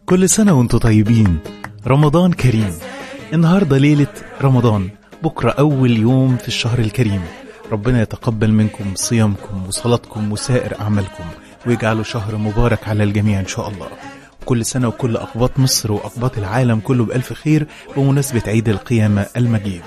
كل سنة وانتم طيبين. رمضان كريم. النهاردة ليلة رمضان، بكرة أول يوم في الشهر الكريم. ربنا يتقبل منكم صيامكم وصلاتكم وسائر أعمالكم، ويجعله شهر مبارك على الجميع إن شاء الله. كل سنة وكل أقباط مصر وأقباط العالم كله بألف خير بمناسبة عيد القيامة المجيد.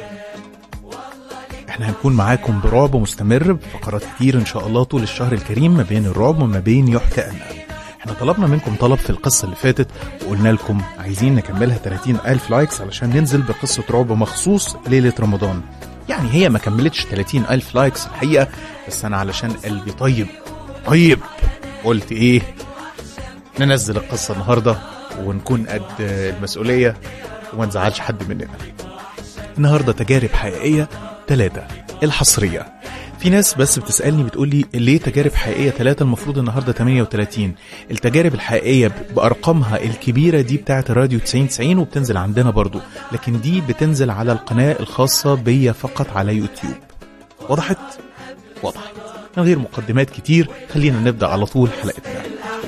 احنا هنكون معاكم برعب مستمر بفقرات كتير إن شاء الله طول الشهر الكريم، ما بين الرعب وما بين يحكى أنا. احنا طلبنا منكم طلب في القصة اللي فاتت وقلنا لكم عايزين نكملها 30,000 لايكس علشان ننزل بقصة رعب مخصوص ليلة رمضان. يعني هي ما كملتش 30,000 لايكس الحقيقة، بس أنا علشان قلبي طيب قلت إيه، ننزل القصة النهاردة ونكون قد المسؤولية وما نزعلش حد مننا. النهاردة تجارب حقيقية 3 الحصرية. في ناس بس بتسألني بتقولي ليه تجارب حقيقية 3؟ المفروض النهاردة 38. التجارب الحقيقية بأرقامها الكبيرة دي بتاعت الراديو 90 وبتنزل عندنا برضو، لكن دي بتنزل على القناة الخاصة بيا فقط على يوتيوب. وضحت؟ من غير مقدمات كتير خلينا نبدأ على طول حلقتنا.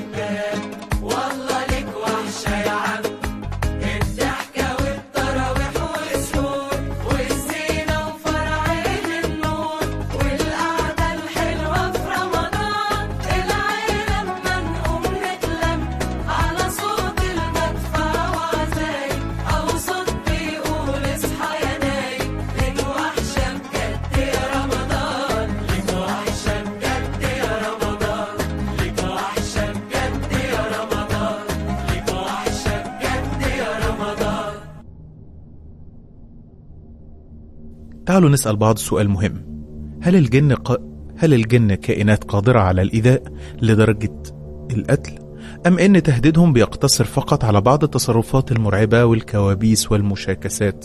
تعالوا نسأل بعض سؤال مهم. هل الجن كائنات قادرة على الإيذاء لدرجة القتل؟ أم إن تهديدهم بيقتصر فقط على بعض التصرفات المرعبة والكوابيس والمشاكسات؟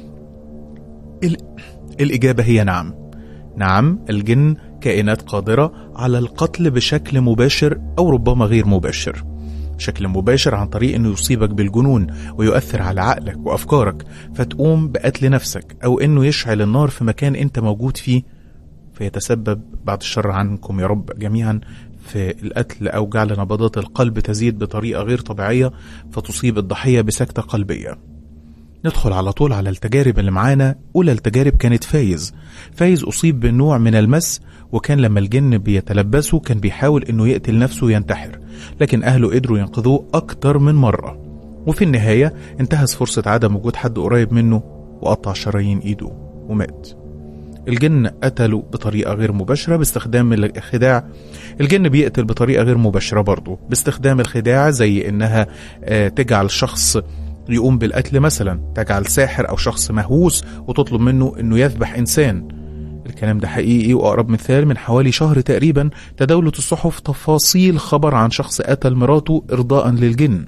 الإجابة هي نعم، الجن كائنات قادرة على القتل بشكل مباشر أو ربما غير مباشر. بشكل مباشر عن طريق انه يصيبك بالجنون ويؤثر على عقلك وافكارك فتقوم بقتل نفسك، او انه يشعل النار في مكان انت موجود فيه فيتسبب بعد الشر عنكم يا رب جميعا في القتل، او جعل نبضات القلب تزيد بطريقة غير طبيعية فتصيب الضحية بسكتة قلبية. ندخل على طول على التجارب اللي معانا. أولى التجارب كانت فايز أصيب بنوع من المس، وكان لما الجن بيتلبسه كان بيحاول انه يقتل نفسه وينتحر، لكن اهله قدروا ينقذوه اكتر من مرة، وفي النهاية انتهز فرصة عدم وجود حد قريب منه وقطع شرايين ايده ومات. الجن قتلوا بطريقة غير مباشرة باستخدام الخداع. الجن بيقتل بطريقة غير مباشرة برضو باستخدام الخداع، زي انها تجعل شخص يقوم بالقتل، مثلا تجعل ساحر او شخص مهووس وتطلب منه انه يذبح انسان. الكلام ده حقيقي، وأقرب مثال من حوالي شهر تقريبا تداولت الصحف تفاصيل خبر عن شخص قتل مراته إرضاء للجن.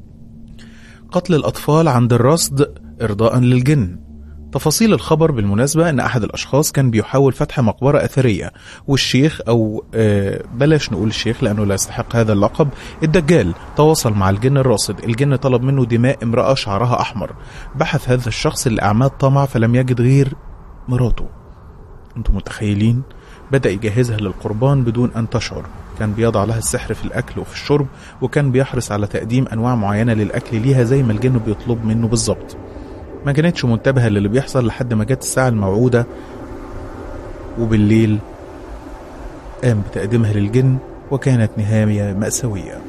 قتل الأطفال عند الرصد إرضاء للجن. تفاصيل الخبر بالمناسبة أن أحد الأشخاص كان بيحاول فتح مقبرة أثرية، والشيخ أو بلاش نقول الشيخ لأنه لا يستحق هذا اللقب، الدجال تواصل مع الجن الراصد. الجن طلب منه دماء امرأة شعرها أحمر. بحث هذا الشخص لأعمال طمع فلم يجد غير مراته. انتم متخيلين؟ بدأ يجهزها للقربان بدون أن تشعر. كان بيضع لها السحر في الأكل وفي الشرب، وكان بيحرص على تقديم أنواع معينة للأكل ليها زي ما الجن بيطلب منه بالظبط. ما كانتش منتبهة للي بيحصل لحد ما جت الساعة الموعودة، وبالليل قام بتقديمها للجن، وكانت نهاية مأساوية.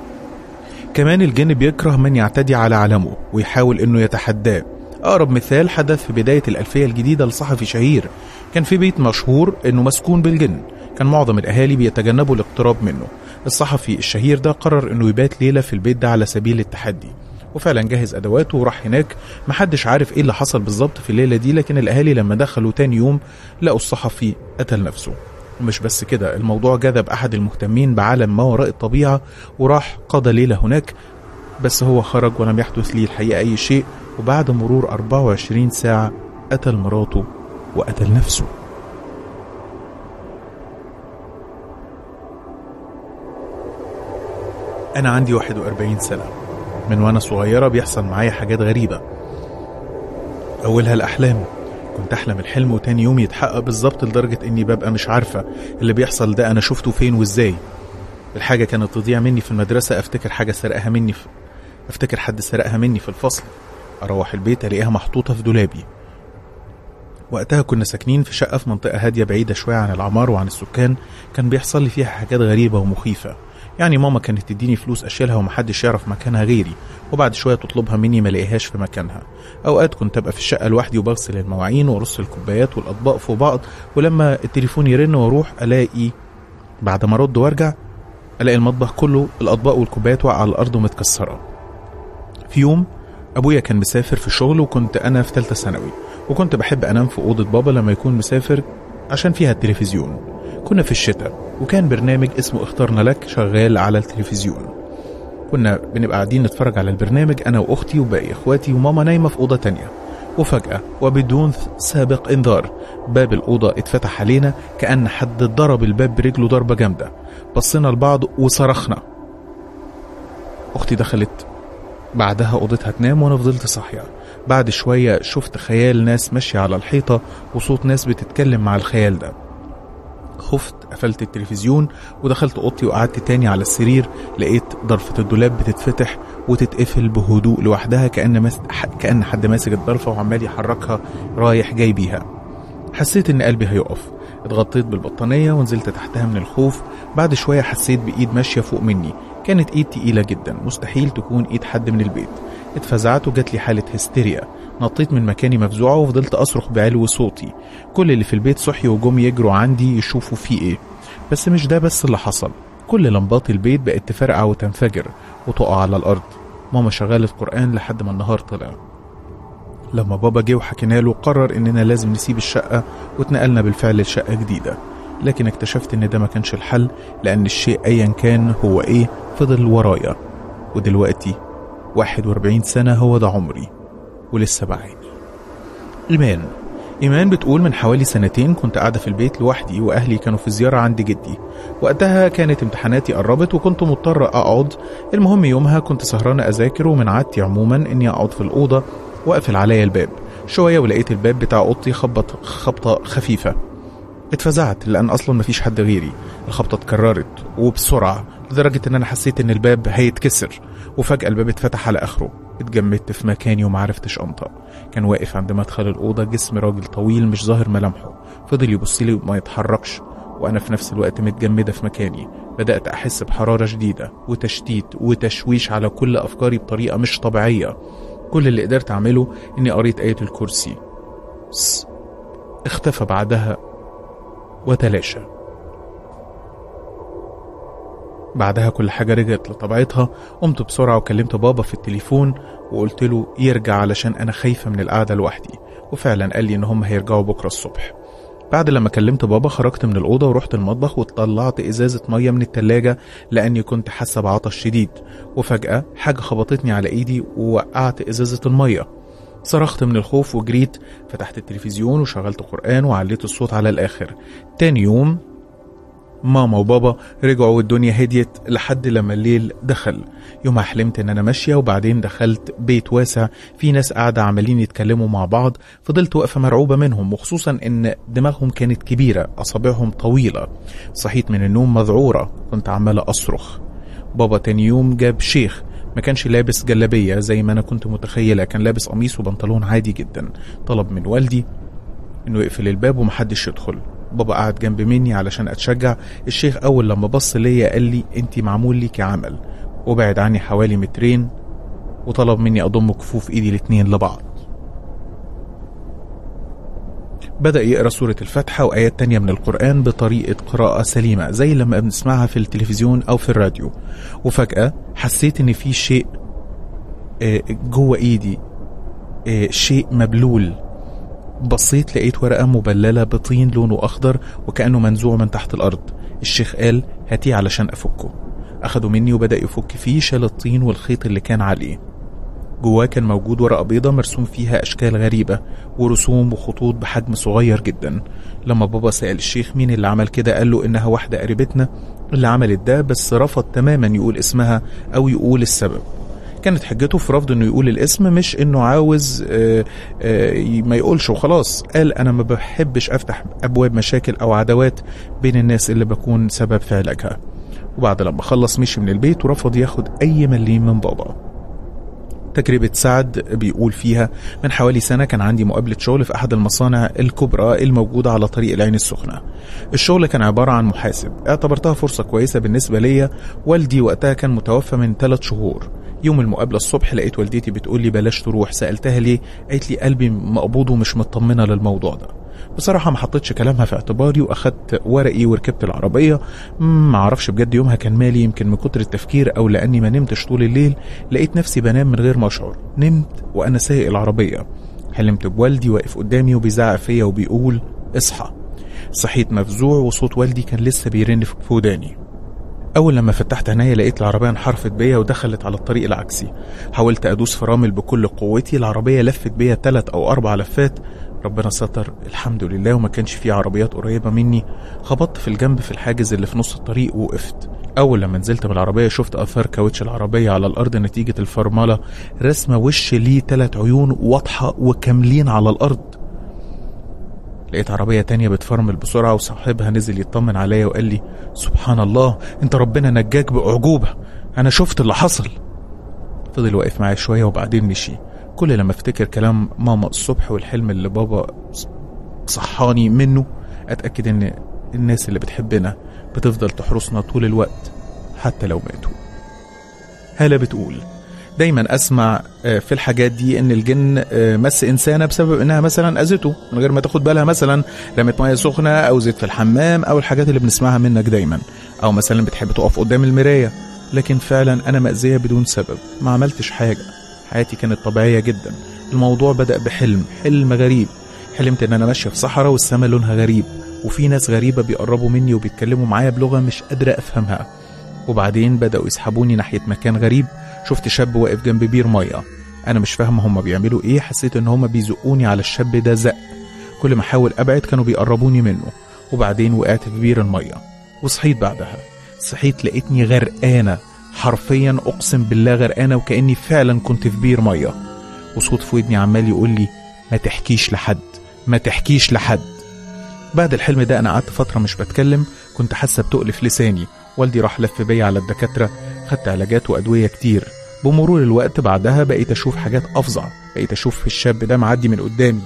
كمان الجن بيكره من يعتدي على علمه ويحاول انه يتحداه. أقرب مثال حدث في بداية الألفية الجديدة لصحفي شهير، كان في بيت مشهور انه مسكون بالجن، كان معظم الأهالي بيتجنبوا الاقتراب منه. الصحفي الشهير ده قرر انه يبات ليلة في البيت ده على سبيل التحدي، وفعلا جهز أدواته وراح هناك. محدش عارف ايه اللي حصل بالظبط في الليلة دي، لكن الأهالي لما دخلوا تاني يوم لقوا الصحفي قتل نفسه. ومش بس كده، الموضوع جذب أحد المهتمين بعالم ما وراء الطبيعة وراح قضى ليلة هناك، بس هو خرج ولم يحدث ليه الحقيقة أي شيء، وبعد مرور 24 ساعة قتل مراته وقتل نفسه. أنا عندي 41 سنة، من وأنا صغيرة بيحصل معايا حاجات غريبة. أولها الأحلام، كنت أحلم الحلم وتاني يوم يتحقق بالظبط، لدرجة إني ببقى مش عارفة اللي بيحصل ده أنا شفته فين وإزاي. الحاجة كانت تضيع مني في المدرسة، أفتكر حاجة سرقها مني افتكر حد سرقها مني في الفصل، اروح البيت الاقيها محطوطة في دولابي. وقتها كنا ساكنين في شقة في منطقة هادية بعيدة شوية عن العمار وعن السكان، كان بيحصل لي فيها حاجات غريبة ومخيفة. يعني ماما كانت تديني فلوس اشيلها ومحدش يعرف مكانها غيري، وبعد شوية تطلبها مني ما الاقيهاش في مكانها. اوقات كنت ابقى في الشقة لوحدي وبغسل المواعين وارص الكوبايات والاطباق فوق بعض، ولما التليفون يرن واروح الاقي بعد ما ارد وارجع الاقي المطبخ كله الاطباق والكوبايات واقعة على الارض ومتكسرة. في يوم ابويا كان مسافر في شغل وكنت انا في ثالثه ثانوي، وكنت بحب انام في اوضه بابا لما يكون مسافر عشان فيها التلفزيون. كنا في الشتاء وكان برنامج اسمه اخترنا لك شغال على التلفزيون. كنا بنبقى قاعدين نتفرج على البرنامج انا واختي وباقي اخواتي، وماما نايمه في اوضه تانية. وفجاه وبدون سابق انذار باب الاوضه اتفتح علينا كأن حد ضرب الباب برجله ضربه جامده. بصينا لبعض وصرخنا. اختي دخلت بعدها اوضتها تنام وانا فضلت صاحيه. بعد شويه شفت خيال ناس ماشيه على الحيطه وصوت ناس بتتكلم مع الخيال ده. خفت، قفلت التلفزيون ودخلت اوضتي وقعدت تاني على السرير. لقيت ضرفه الدولاب بتتفتح وتتقفل بهدوء لوحدها كأن حد ماسك الضرفه وعمال يحركها رايح جاي بيها. حسيت ان قلبي هيقف. اتغطيت بالبطانيه ونزلت تحتها من الخوف. بعد شويه حسيت بايد ماشيه فوق مني، كانت ايد تقيله جدا، مستحيل تكون ايد حد من البيت. اتفزعت وجات لي حاله هستيريا. نطيت من مكاني مفزوعه وفضلت اصرخ بعلو صوتي. كل اللي في البيت صحي وجم يجروا عندي يشوفوا في ايه. بس مش ده بس اللي حصل، كل لمبات البيت بقت تفرقع وتنفجر وتقع على الارض. ماما شغلت قرآن لحد ما النهار طلع. لما بابا جه وحكينا له قرر اننا لازم نسيب الشقه واتنقلنا بالفعل لشقه جديده. لكن اكتشفت ان ده ما كانش الحل، لان الشيء ايا كان هو ايه فضل ورايا. ودلوقتي 41 سنه هو ده عمري ولسه بعاني. إيمان بتقول من حوالي 2 كنت قاعدة في البيت لوحدي وأهلي كانوا في زيارة عند جدي. وقتها كانت امتحاناتي قربت وكنت مضطرة أقعد. المهم يومها كنت سهرانة أذاكر، ومن عادتي عموما إني أقعد في الأوضة وأقفل عليا الباب شوية، ولقيت الباب بتاع أوضتي خبط خبطة خفيفة. اتفزعت لأن أصلا مفيش حد غيري. الخبطة اتكررت وبسرعة لدرجة إن أنا حسيت إن الباب هيتكسر، وفجأة الباب اتفتح على آخره. اتجمدت في مكاني ومعرفتش أنطق. كان واقف عند مدخل الأوضة جسم راجل طويل مش ظاهر ملامحه، فضل يبصلي وما يتحركش، وأنا في نفس الوقت متجمدة في مكاني. بدأت أحس بحرارة شديدة وتشتيت وتشويش على كل أفكاري بطريقة مش طبيعية. كل اللي قدرت أعمله إني قريت آية الكرسي. اختفى بعدها وتلاشى. بعدها كل حاجة رجعت لطبيعتها. قمت بسرعة وكلمت بابا في التليفون وقلت له يرجع علشان أنا خايفة من القعدة لوحدي، وفعلا قال لي إن هم هيرجعوا بكرة الصبح. بعد لما كلمت بابا خرجت من الأوضة ورحت المطبخ وطلعت إزازة مية من التلاجة لأني كنت حاسة بعطش شديد. وفجأة حاجة خبطتني على إيدي ووقعت إزازة المية. صرخت من الخوف وجريت، فتحت التلفزيون وشغلت قرآن وعليت الصوت على الآخر. تاني يوم ماما وبابا رجعوا والدنيا هديت لحد لما الليل دخل. يومها حلمت ان انا ماشية، وبعدين دخلت بيت واسع فيه ناس قاعدة عمالين يتكلموا مع بعض. فضلت واقفة مرعوبة منهم، وخصوصا ان دماغهم كانت كبيرة، اصابعهم طويلة. صحيت من النوم مذعورة، كنت عمالة اصرخ. بابا تاني يوم جاب شيخ، ما كانش لابس جلابية زي ما انا كنت متخيلة، كان لابس قميص وبنطلون عادي جدا. طلب من والدي انه يقفل الباب ومحدش يدخل. بابا قعد جنب مني علشان اتشجع. الشيخ اول لما بص ليا قال لي انتي معمول ليكي عمل، وبعد عني حوالي 2 متر وطلب مني اضم كفوف ايدي الاتنين لبعض. بدأ يقرأ سورة الفاتحة وآيات تانية من القرآن بطريقة قراءة سليمة زي لما بنسمعها في التلفزيون أو في الراديو. وفجأة حسيت إن في شيء جوه إيدي، شيء مبلول. بصيت لقيت ورقة مبللة بطين لونه أخضر وكأنه منزوع من تحت الأرض. الشيخ قال هاتيه علشان أفكه. أخده مني وبدأ يفك فيه، شال الطين والخيط اللي كان عليه. جواه كان موجود ورقة بيضة مرسوم فيها أشكال غريبة ورسوم وخطوط بحجم صغير جدا. لما بابا سأل الشيخ مين اللي عمل كده، قال له إنها واحدة قريبتنا اللي عملت ده، بس رفض تماما يقول اسمها أو يقول السبب. كانت حجته في رفض انه يقول الاسم مش انه عاوز ما يقولش وخلاص. قال انا ما بحبش افتح ابواب مشاكل او عداوات بين الناس اللي بكون سبب في علاجها. وبعد لما خلص مشي من البيت ورفض ياخد اي مليم من بابا. تجربة سعد بيقول فيها: من حوالي سنة كان عندي مقابلة شغل في أحد المصانع الكبرى الموجودة على طريق العين السخنة. الشغل كان عبارة عن محاسب، اعتبرتها فرصة كويسة بالنسبة لي. والدي وقتها كان متوفى من 3 شهور. يوم المقابلة الصبح لقيت والدتي بتقول لي بلاش تروح. سألتها ليه؟ قالت لي قلبي مقبوض ومش مطمنة للموضوع ده. بصراحة ما حطيتش كلامها في اعتباري وأخدت ورقي وركبت العربية. ما عرفش بجد يومها كان مالي، يمكن من كتر التفكير أو لأني ما نمتش طول الليل. لقيت نفسي بنام من غير ما أشعر. نمت وأنا سايق العربية. حلمت بوالدي واقف قدامي وبيزعق فيا وبيقول اصحى. صحيت مفزوع وصوت والدي كان لسه بيرن في وداني. أول لما فتحت عينيا لقيت العربية انحرفت بيا ودخلت على الطريق العكسي. حاولت أدوس فرامل بكل قوتي. العربية لفت بيا 3 أو 4 لفات. ربنا ستر الحمد لله وما كانش فيه عربيات قريبة مني. خبطت في الجنب في الحاجز اللي في نص الطريق ووقفت. أول لما نزلت من العربية شفت أثار كاوتش العربية على الأرض نتيجة الفرملة. رسمة وش ليه 3 عيون واضحة وكاملين على الأرض. لقيت عربية تانية بتفرمل بسرعة وصاحبها نزل يطمن عليا وقال لي سبحان الله انت ربنا نجاك بأعجوبة، أنا شفت اللي حصل. فضل واقف معايا شوية وبعدين مشي. كل لما افتكر كلام ماما الصبح والحلم اللي بابا صحاني منه اتأكد ان الناس اللي بتحبنا بتفضل تحرسنا طول الوقت حتى لو ماتوا. هالة بتقول دايما اسمع في الحاجات دي ان الجن مس انسانه بسبب انها مثلا اذته من غير ما تاخد بالها، مثلا رمت ميه سخنه او زيت في الحمام او الحاجات اللي بنسمعها منك دايما، او مثلا بتحب تقف قدام المرايه. لكن فعلا انا مأذية بدون سبب، ما عملتش حاجه، حياتي كانت طبيعيه جدا. الموضوع بدأ حلم غريب. حلمت ان انا ماشيه في صحراء والسماء لونها غريب وفي ناس غريبه بيقربوا مني وبيتكلموا معايا بلغه مش قادره افهمها. وبعدين بدأوا يسحبوني ناحيه مكان غريب. شفت شاب واقف جنب بير ميه، انا مش فاهم هم بيعملوا ايه. حسيت ان هم بيزقوني على الشاب ده زق. كل ما احاول ابعد كانوا بيقربوني منه. وبعدين وقعت في بير الميه وصحيت بعدها. صحيت لقيتني غرقانه، حرفيا اقسم بالله غرقانه، وكأني فعلا كنت في بير ميه. وصوت في ودني عمال يقول لي ما تحكيش لحد، ما تحكيش لحد. بعد الحلم ده انا قعدت فتره مش بتكلم، كنت حاسه بتقل في لساني. والدي راح لف بيا على الدكاتره، خدت علاجات وادويه كتير. بمرور الوقت بعدها بقيت اشوف حاجات افظع، بقيت اشوف الشاب ده معدي من قدامي،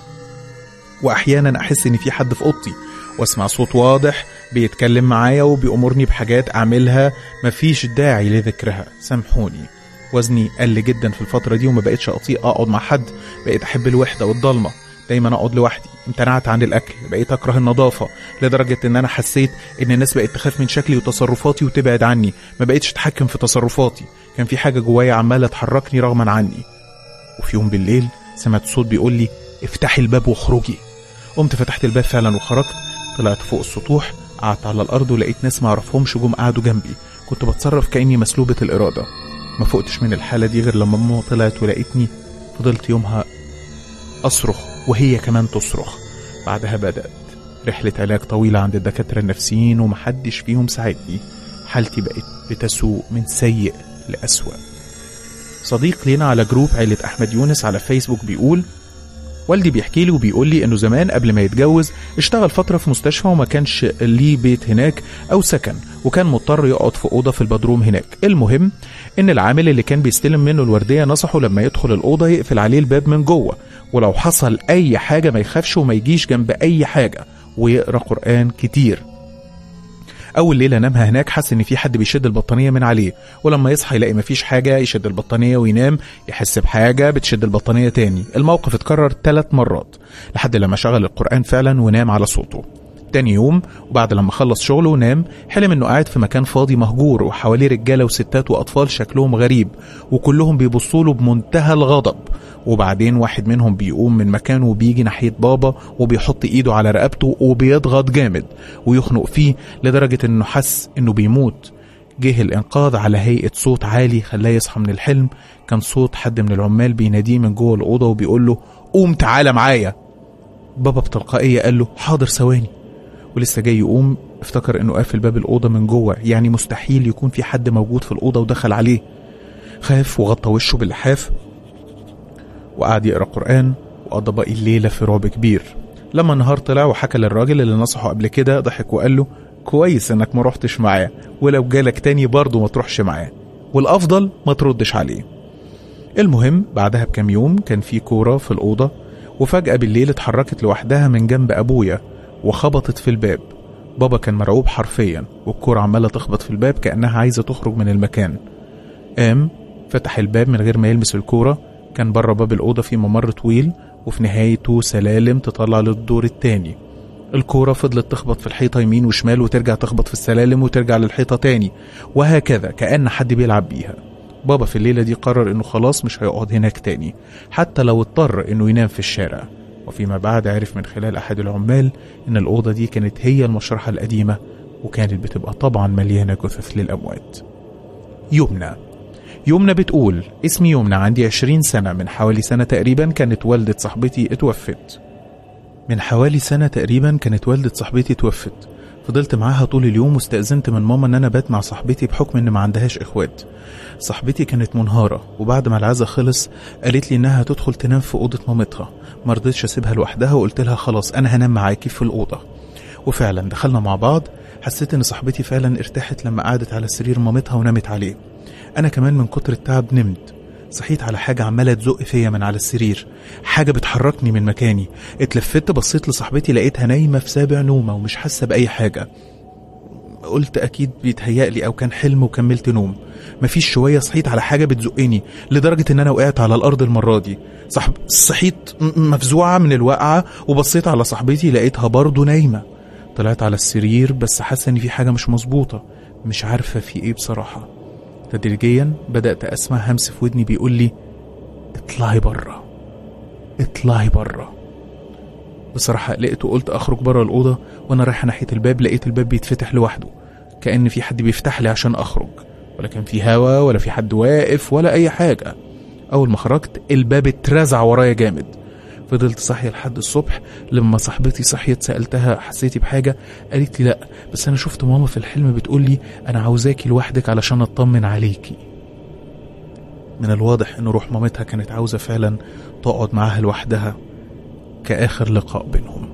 واحيانا احس ان في حد في اوضتي واسمع صوت واضح بيتكلم معايا وبيأمرني بحاجات اعملها مفيش داعي لذكرها، سامحوني. وزني قل جدا في الفتره دي وما بقيتش اطيق اقعد مع حد، بقيت احب الوحده والضلمه، دايما اقعد لوحدي. امتنعت عن الاكل، بقيت اكره النظافه لدرجه ان انا حسيت ان الناس بقت تخاف من شكلي وتصرفاتي وتبعد عني، ما بقيتش اتحكم في تصرفاتي. كان في حاجه جوايا عماله تحركني رغما عني. وفي يوم بالليل سمعت صوت بيقول لي افتحي الباب واخرجي. قمت فتحت الباب فعلا وخرجت. طلعت فوق السطوح، قعدت على الارض ولقيت ناس ما اعرفهمش جم قعدوا جنبي. كنت بتصرف كاني مسلوبه الاراده. ما فقتش من الحاله دي غير لما ماما طلعت ولقيتني. فضلت يومها اصرخ وهي كمان تصرخ. بعدها بدأت رحلة علاج طويلة عند الدكاترة النفسيين ومحدش فيهم ساعدني. حالتي بقت بتسوء من سيء لأسوأ. صديق لينا على جروب عيلة أحمد يونس على فيسبوك بيقول والدي بيحكي لي وبيقول لي انه زمان قبل ما يتجوز اشتغل فترة في مستشفى وما كانش ليه بيت هناك او سكن، وكان مضطر يقعد في اوضة في البدروم هناك. المهم ان العامل اللي كان بيستلم منه الوردية نصحه لما يدخل الاوضة يقفل عليه الباب من جوه، ولو حصل اي حاجة ما يخافش وما يجيش جنب اي حاجة، ويقرأ قرآن كتير. اول ليله نامها هناك حس ان في حد بيشد البطانيه من عليه، ولما يصحى يلاقي مفيش حاجه، يشد البطانيه وينام، يحس بحاجه بتشد البطانيه تاني. الموقف اتكرر 3 مرات لحد لما شغل القرآن فعلا ونام على صوته. تاني يوم وبعد لما خلص شغله ونام حلم انه قاعد في مكان فاضي مهجور وحواليه رجاله وستات واطفال شكلهم غريب وكلهم بيبصوا له بمنتهى الغضب. وبعدين واحد منهم بيقوم من مكانه وبيجي ناحيه بابا وبيحط ايده على رقبته وبيضغط جامد ويخنق فيه لدرجه انه حس انه بيموت. جه الانقاذ على هيئه صوت عالي خلاه يصحى من الحلم. كان صوت حد من العمال بيناديه من جوه الاوضه وبيقول له قوم تعالى معايا. بابا بتلقائيه قال له حاضر ثواني، ولسه جاي يقوم افتكر انه قافل باب الاوضه من جوه، يعني مستحيل يكون في حد موجود في الاوضه ودخل عليه. خاف وغطى وشه باللحاف وقعد يقرا قرآن وقضى باقي الليله في رعب كبير. لما النهار طلع وحكى للراجل اللي نصحه قبل كده ضحك وقال له كويس انك ما رحتش معاه، ولو جالك تاني برضه ما تروحش معاه، والافضل ما تردش عليه. المهم بعدها بكام يوم كان في كورة في الأوضة، وفجأة بالليل اتحركت لوحدها من جنب أبويا وخبطت في الباب. بابا كان مرعوب حرفيا، والكورة عمالة تخبط في الباب كأنها عايزة تخرج من المكان. قام فتح الباب من غير ما يلمس الكورة. كان بره باب الأوضة في ممر طويل، وفي نهايته سلالم تطلع للدور التاني. الكورة فضلت تخبط في الحيطة يمين وشمال، وترجع تخبط في السلالم وترجع للحيطة تاني، وهكذا كأن حد بيلعب بيها. بابا في الليلة دي قرر انه خلاص مش هيقعد هناك تاني، حتى لو اضطر انه ينام في الشارع. وفيما بعد عرف من خلال احد العمال ان الأوضة دي كانت هي المشرحة القديمة، وكانت بتبقى طبعا مليانة جثث للأموات. يمنى بتقول: اسمي يمنى، عندي 20 سنة. من حوالي سنة تقريبا كانت والدة صاحبتي اتوفت. فضلت معاها طول اليوم، واستأذنت من ماما ان انا بات مع صاحبتي بحكم ان ما عندهاش اخوات. صاحبتي كانت منهارة، وبعد ما العزا خلص قالت لي انها تدخل تنام في اوضة مامتها. ما رضيتش اسيبها لوحدها، وقلت لها خلاص انا هنام معاكي في الاوضة. وفعلا دخلنا مع بعض. حسيت ان صاحبتي فعلا ارتاحت لما قعدت على سرير مامتها ونامت عليه. انا كمان من كتر التعب نمت. صحيت على حاجة عمالة تزق فيا من على السرير، حاجة بتحركني من مكاني. اتلفت بصيت لصاحبتي، لقيتها نايمة في سابع نومة ومش حاسة بأي حاجة. قلت أكيد بيتهيألي أو كان حلم، وكملت نوم. مفيش شوية صحيت على حاجة بتزقني، لدرجة إن أنا وقعت على الأرض المرة دي. صحيت مفزوعة من الوقعة، وبصيت على صاحبتي لقيتها برضو نايمة. طلعت على السرير بس حاسة إن في حاجة مش مظبوطة، مش عارفة في إيه بصراحة. تدريجيا بدأت أسمع همس في ودني بيقول لي: اطلعي برا، اطلعي برا. بصراحة قلقت وقلت أخرج برا الأوضة، وأنا رايحة ناحية الباب لقيت الباب بيتفتح لوحده، كأن في حد بيفتح لي عشان أخرج، ولا كان في هوا ولا في حد واقف ولا أي حاجة. أول ما خرجت الباب اترزع ورايا جامد. فضلت صاحية لحد الصبح. لما صاحبتي صحيت سألتها: حسيتي بحاجة؟ قالت لي: لا، بس أنا شفت ماما في الحلم بتقول لي أنا عاوزاكي لوحدك علشان أطمن عليكي. من الواضح إن روح مامتها كانت عاوزة فعلا تقعد معاها لوحدها كآخر لقاء بينهم.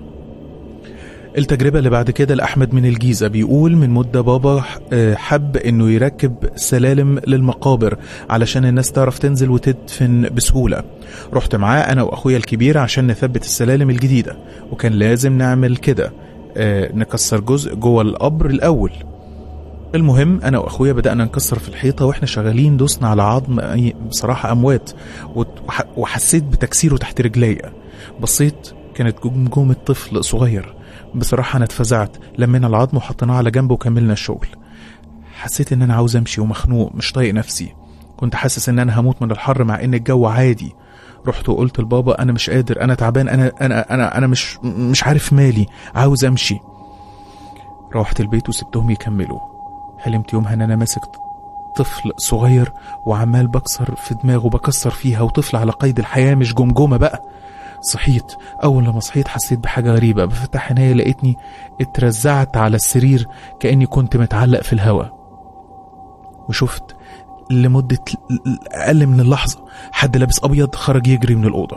التجربة اللي بعد كده لأحمد من الجيزة، بيقول: من مدة بابا حب إنه يركب سلالم للمقابر علشان الناس تعرف تنزل وتدفن بسهولة. رحت معاه أنا وأخويا الكبير عشان نثبت السلالم الجديدة، وكان لازم نعمل كده، نكسر جزء جوه القبر الأول. المهم أنا وأخويا بدأنا نكسر في الحيطة، وإحنا شغالين دوسنا على عظم بصراحة أموات، وحسيت بتكسيره تحت رجليا. بصيت كانت جمجمة طفل صغير. بصراحة أنا اتفزعت، لمينا العظم وحطيناه على جنب وكملنا الشغل. حسيت إن أنا عاوز أمشي ومخنوق مش طايق نفسي. كنت حاسس إن أنا هموت من الحر مع إن الجو عادي. رحت وقلت لبابا: أنا مش قادر، أنا تعبان، أنا مش عارف مالي، عاوز أمشي. روحت البيت وسبتهم يكملوا. حلمت يومها إن أنا ماسك طفل صغير وعمال بكسر في دماغه، بكسر فيها، وطفل على قيد الحياة مش جمجمة بقى. صحيت. أول لما صحيت حسيت بحاجة غريبة. بفتح عيني لقيتني اترزعت على السرير كأني كنت متعلق في الهواء. وشفت لمدة أقل من اللحظة حد لابس أبيض خرج يجري من الأوضة.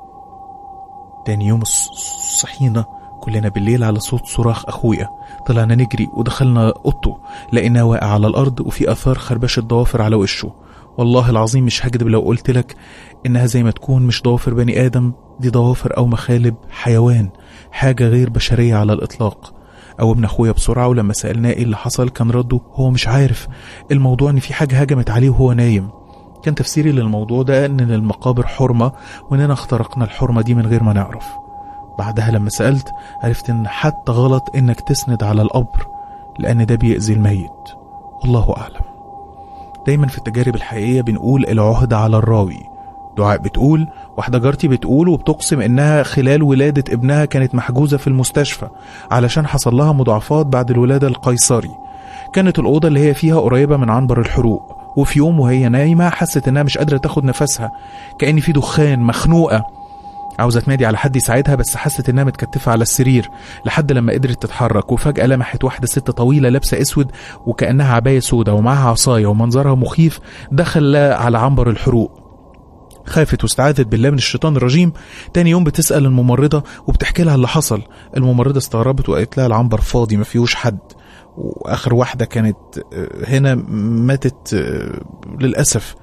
تاني يوم صحينا كلنا بالليل على صوت صراخ أخويا. طلعنا نجري ودخلنا أوضته، لقيناه واقع على الأرض وفي أثار خربشة ضوافر على وشه. والله العظيم مش هكذب لو قلت لك إنها زي ما تكون مش ضوافر بني آدم، دي ضوافر أو مخالب حيوان، حاجة غير بشرية على الإطلاق. قومنا أخويا بسرعة، ولما سألناه إيه اللي حصل كان رده هو مش عارف. الموضوع إن في حاجة هجمت عليه وهو نايم. كان تفسيري للموضوع ده إن المقابر حرمة، وإننا اخترقنا الحرمة دي من غير ما نعرف. بعدها لما سألت عرفت إن حتى غلط إنك تسند على القبر، لأن ده بيأذي الميت. والله أعلم. دايما في التجارب الحقيقية بنقول العهد على الراوي. دعاء بتقول: واحدة جارتي بتقول وبتقسم إنها خلال ولادة ابنها كانت محجوزة في المستشفى علشان حصل لها مضاعفات بعد الولادة القيصري. كانت الأوضة اللي هي فيها قريبة من عنبر الحروق، وفي يوم وهي نايمة حست إنها مش قادرة تاخد نفسها، كأن في دخان، مخنوقة، عاوزة تنادي على حد يساعدها، بس حست إنها متكتفة على السرير لحد لما قدرت تتحرك. وفجأة لمحت واحدة ست طويلة لابسة اسود وكأنها عباية سودة ومعها عصاية ومنظرها مخيف دخل على عنبر الحروق. خافت واستعاذت بالله من الشيطان الرجيم. تاني يوم بتسأل الممرضة وبتحكي لها اللي حصل. الممرضة استغربت وقالت لها العنبر فاضي ما فيهوش حد، واخر واحدة كانت هنا ماتت للأسف.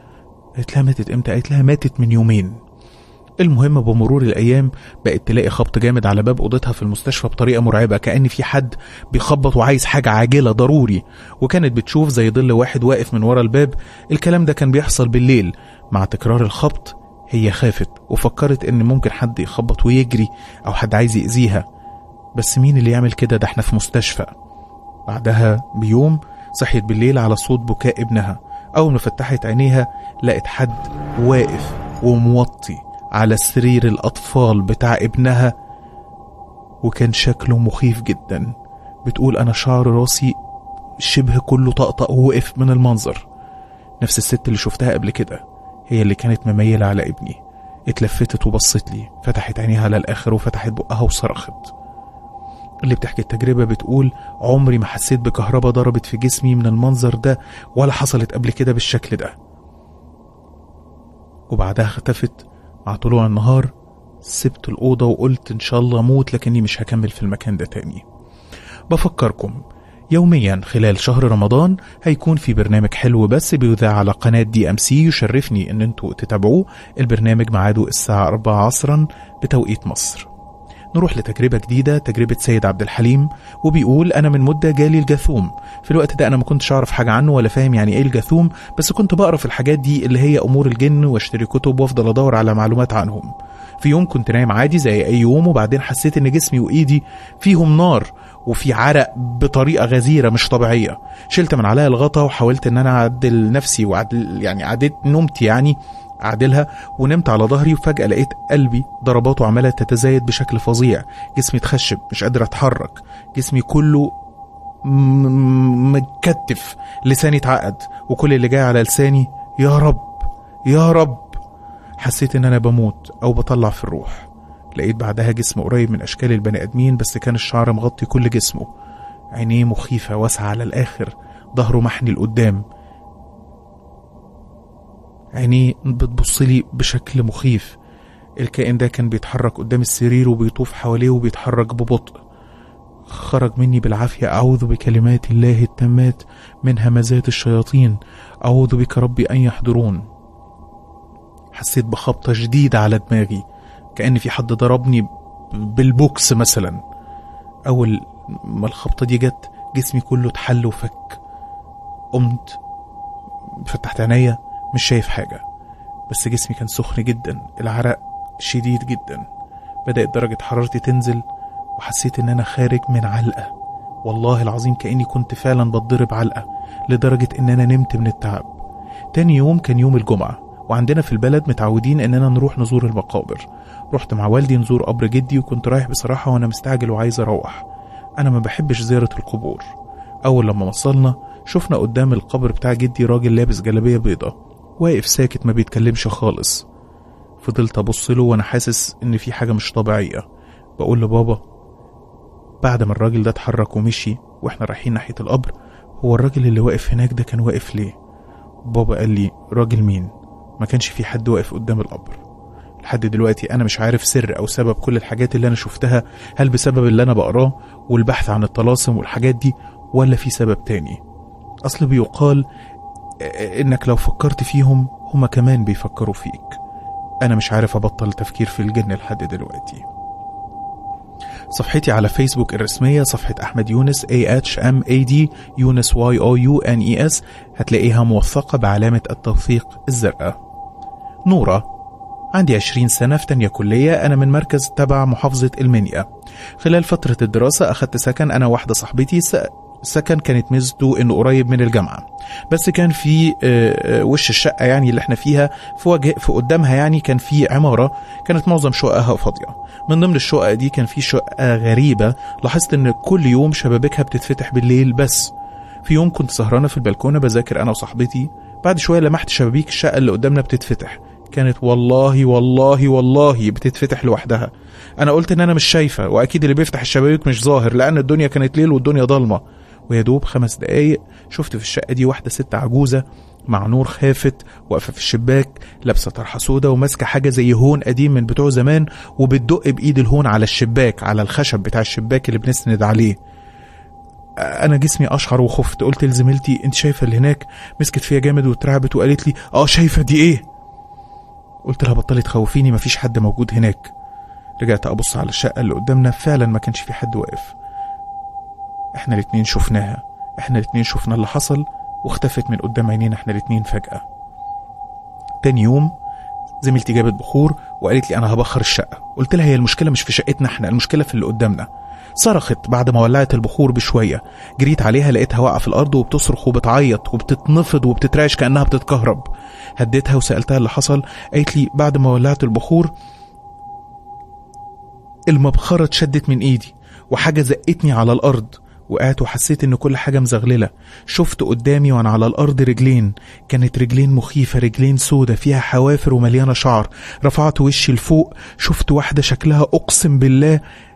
قالت لها ماتت امتى؟ قالت لها ماتت من يومين. المهم بمرور الأيام بقت تلاقي خبط جامد على باب أوضتها في المستشفى بطريقة مرعبة، كأن في حد بيخبط وعايز حاجة عاجلة ضروري، وكانت بتشوف زي ظل واحد واقف من ورا الباب. الكلام ده كان بيحصل بالليل. مع تكرار الخبط هي خافت وفكرت إن ممكن حد يخبط ويجري أو حد عايز يأذيها، بس مين اللي يعمل كده؟ ده احنا في مستشفى. بعدها بيوم صحيت بالليل على صوت بكاء ابنها. أول ما فتحت عينيها لقت حد واقف وموطي على سرير الأطفال بتاع ابنها، وكان شكله مخيف جدا. بتقول أنا شعر راسي شبه كله طقطق ووقف من المنظر. نفس الست اللي شفتها قبل كده هي اللي كانت مميلة على ابني. اتلفتت وبصت لي، فتحت عينيها على الآخر وفتحت بقها وصرخت. اللي بتحكي التجربة بتقول عمري ما حسيت بكهرباء ضربت في جسمي من المنظر ده، ولا حصلت قبل كده بالشكل ده. وبعدها اختفت. مع طلوع النهار سبت الأوضة وقلت إن شاء الله أموت لكني مش هكمل في المكان ده تاني. بفكركم يوميا خلال شهر رمضان هيكون في برنامج حلو بس بيذاع على قناة DMC، يشرفني إن انتوا تتابعوه. البرنامج ميعاده الساعة 4 عصرا بتوقيت مصر. نروح لتجربة جديدة، تجربة سيد عبد الحليم، وبيقول أنا من مدة جالي الجاثوم. في الوقت ده أنا ما كنتش أعرف حاجة عنه ولا فاهم يعني إيه الجاثوم، بس كنت بقرأ في الحاجات دي اللي هي أمور الجن واشتري كتب وافضل أدور على معلومات عنهم. في يوم كنت نايم عادي زي أي يوم، وبعدين حسيت إن جسمي وإيدي فيهم نار وفي عرق بطريقة غزيرة مش طبيعية. شلت من عليا الغطا وحاولت إن أنا أعدل نفسي عديت نومتي أعدلها ونمت على ظهري، وفجأة لقيت قلبي ضرباته عمالة تتزايد بشكل فظيع. جسمي اتخشب، مش قادر اتحرك، جسمي كله متكتف، لساني اتعقد، وكل اللي جاي على لساني يا رب يا رب. حسيت ان انا بموت او بطلع في الروح. لقيت بعدها جسم قريب من اشكال البني ادمين، بس كان الشعر مغطي كل جسمه، عينيه مخيفة واسعة على الاخر، ظهره محني لقدام، عينيه بتبصلي بشكل مخيف. الكائن ده كان بيتحرك قدام السرير وبيطوف حواليه وبيتحرك ببطء. خرج مني بالعافية أعوذ بكلمات الله التامات من همزات الشياطين، أعوذ بك ربي أن يحضرون. حسيت بخبطة جديدة على دماغي، كأن في حد ضربني بالبوكس مثلا. أول ما الخبطة دي جت جسمي كله اتحل وفك. قمت فتحت عينيا مش شايف حاجة، بس جسمي كان سخن جدا، العرق شديد جدا، بدأت درجة حرارتي تنزل، وحسيت ان انا خارج من علقة. والله العظيم كأني كنت فعلا بتضرب علقة، لدرجة ان انا نمت من التعب. تاني يوم كان يوم الجمعة، وعندنا في البلد متعودين اننا نروح نزور المقابر. رحت مع والدي نزور قبر جدي، وكنت رايح بصراحة وانا مستعجل وعايز اروح. انا ما بحبش زيارة القبور. اول لما وصلنا شفنا قدام القبر بتاع جدي راجل لابس جلابية بيضة واقف ساكت ما بيتكلمش خالص. فضلت ابص له وانا حاسس ان في حاجة مش طبيعية. بقول لبابا بعد ما الراجل ده اتحرك ومشي واحنا رايحين ناحية القبر، هو الراجل اللي واقف هناك ده كان واقف ليه؟ بابا قال لي راجل مين؟ ما كانش في حد واقف قدام القبر. لحد دلوقتي انا مش عارف سر او سبب كل الحاجات اللي انا شفتها، هل بسبب اللي انا بقراه والبحث عن الطلاسم والحاجات دي، ولا في سبب تاني؟ اصل بيقال انك لو فكرت فيهم هما كمان بيفكروا فيك. انا مش عارف ابطل تفكير في الجن لحد دلوقتي. صفحتي على فيسبوك الرسمية صفحة أحمد يونس AHMAD يونس YOUNES، هتلاقيها موثقة بعلامة التوثيق الزرقاء. نورة، عندي 20 سنة، في تانية كلية، أنا من مركز تبع محافظة المنيا. خلال فترة الدراسة أخدت سكن أنا واحدة صاحبتي. سكن كانت ميزته إنه قريب من الجامعة، بس كان في وش الشقة يعني اللي احنا فيها في قدامها يعني كان في عمارة كانت معظم شققها فاضية. من ضمن الشقق دي كان في شقة غريبة، لاحظت إن كل يوم شبابيكها بتتفتح بالليل. بس في يوم كنت سهرانة في البلكونة بذاكر أنا وصاحبتي، بعد شوية لمحت شبابيك الشقة اللي قدامنا بتتفتح. كانت والله والله والله بتتفتح لوحدها. أنا قلت إن أنا مش شايفة، وأكيد اللي بيفتح الشبابيك مش ظاهر، لأن الدنيا كانت ليل والدنيا ضلمة. ويدوب 5 دقايق شفت في الشقة دي واحدة ست عجوزة مع نور خافت واقفة في الشباك، لابسة طرحة سودا وماسكة حاجة زي هون قديم من بتوع زمان، وبتدق بإيد الهون على الشباك، على الخشب بتاع الشباك اللي بنسند عليه. انا جسمي اشعر وخفت. قلت لزميلتي انت شايفه اللي هناك؟ مسكت فيها جامد واترعبت وقالت لي شايفه دي ايه؟ قلت لها بطلي تخوفيني، مفيش حد موجود هناك. رجعت ابص على الشقه اللي قدامنا، فعلا ما كانش في حد واقف. احنا الاتنين شفناها، احنا الاتنين شفنا اللي حصل واختفت من قدام عينينا احنا الاتنين فجأة. تاني يوم زميلتي جابت بخور وقالت لي انا هبخر الشقة. قلت لها هي المشكلة مش في شقتنا احنا، المشكلة في اللي قدامنا. صرخت بعد ما ولعت البخور بشوية، جريت عليها لقيتها واقعة في الارض وبتصرخ وبتعيط وبتتنفض وبتترعش كأنها بتتكهرب. هديتها وسألتها اللي حصل، قالت لي بعد ما ولعت البخور المبخرة اتشدت من ايدي وحاجة زقتني على الارض، وقعت وحسيت ان كل حاجة مزغللة. شفت قدامي وانا على الارض رجلين، كانت رجلين مخيفة، رجلين سودة فيها حوافر ومليانة شعر. رفعت وشي لفوق، شفت واحدة شكلها اقسم بالله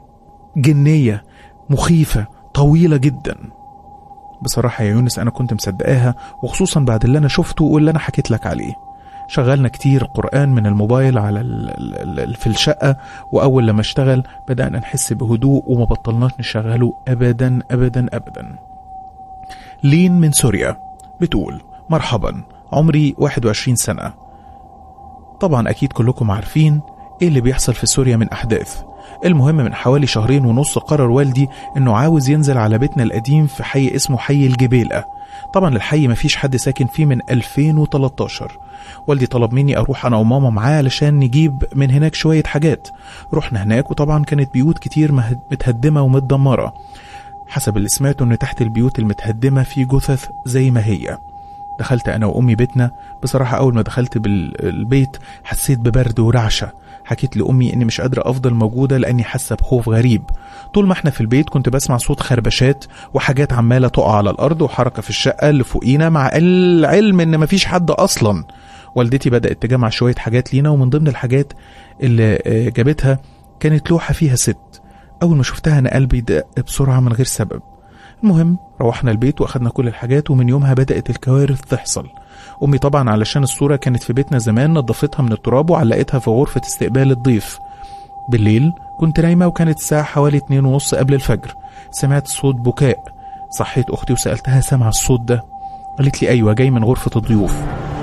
جنية مخيفة طويلة جدا. بصراحة يا يونس انا كنت مصدقاها، وخصوصا بعد اللي انا شفته واللي انا حكيت لك عليه. شغلنا كتير قرآن من الموبايل على في الشقة، وأول لما اشتغل بدأنا نحس بهدوء وما بطلناش نشغله أبدا أبدا أبدا. لين من سوريا بتقول مرحبا، عمري 21 سنة. طبعا أكيد كلكم عارفين إيه اللي بيحصل في سوريا من أحداث. المهم من حوالي 2.5 شهر قرر والدي إنه عاوز ينزل على بيتنا القديم في حي اسمه حي الجبيلة. طبعا الحي مفيش حد ساكن فيه من 2013. والدي طلب مني اروح انا وماما معاه علشان نجيب من هناك شوية حاجات. رحنا هناك وطبعا كانت بيوت كتير متهدمة ومتدمرة. حسب اللي سمعته ان تحت البيوت المتهدمة في جثث زي ما هي. دخلت انا وامي بيتنا. بصراحة اول ما دخلت بالبيت حسيت ببرد ورعشة. حكيت لامي اني مش قادرة افضل موجودة لاني حاسة بخوف غريب. طول ما احنا في البيت كنت بسمع صوت خربشات وحاجات عمالة تقع على الارض وحركة في الشقة اللي فوقينا، مع العلم ان مفيش حد اصلا. والدتي بدأت تجمع شوية حاجات لينا، ومن ضمن الحاجات اللي جابتها كانت لوحة فيها ست. اول ما شفتها انا قلبي دق بسرعة من غير سبب. المهم روحنا البيت واخدنا كل الحاجات، ومن يومها بدأت الكوارث تحصل. امي طبعا علشان الصورة كانت في بيتنا زمان نظفتها من التراب وعلقتها في غرفة استقبال الضيف. بالليل كنت نايمة وكانت الساعة حوالي 2:30 قبل الفجر. سمعت صوت بكاء. صحيت اختي وسألتها سمع الصوت ده؟ قالت لي ايوه جاي من غرفة الضيوف.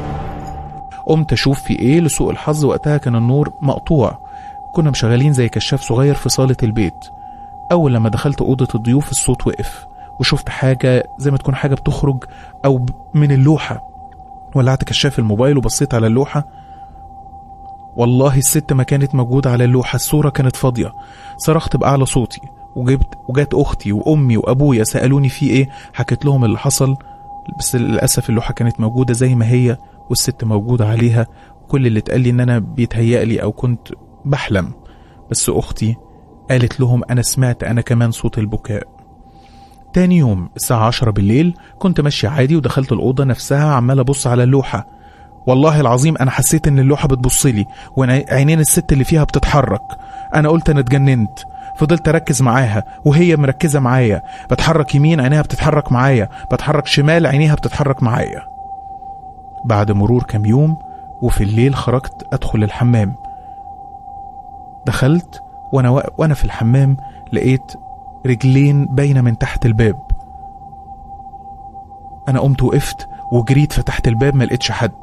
قمت اشوف في ايه. لسوء الحظ وقتها كان النور مقطوع. كنا مشغلين زي كشاف صغير في صالة البيت. اول لما دخلت اوضة الضيوف الصوت وقف، وشفت حاجة زي ما تكون حاجة بتخرج او من اللوحة. ولعت كشاف الموبايل وبصيت على اللوحة. والله الست ما كانت موجودة على اللوحة، الصورة كانت فاضية. صرخت بأعلى صوتي وجات اختي وامي وابويا سألوني في ايه. حكيت لهم اللي حصل، بس للأسف اللوحة كانت موجودة زي ما هي والست موجودة عليها. كل اللي اتقال لي ان انا بيتهيألي او كنت بحلم. بس اختي قالت لهم انا سمعت انا كمان صوت البكاء. تاني يوم الساعة 10 بالليل كنت ماشي عادي ودخلت الأوضة نفسها عمال أبص على اللوحة. والله العظيم أنا حسيت إن اللوحة بتبصلي وعينين الست اللي فيها بتتحرك. أنا قلت أنا اتجننت. فضلت أركز معاها وهي مركزة معايا. بتحرك يمين عينيها بتتحرك معايا، بتحرك شمال عينيها بتتحرك معايا. بعد مرور كام يوم وفي الليل خرجت أدخل الحمام. دخلت وأنا في الحمام لقيت رجلين باينة من تحت الباب. أنا قمت وقفت وجريت فتحت الباب، ما لقيتش حد،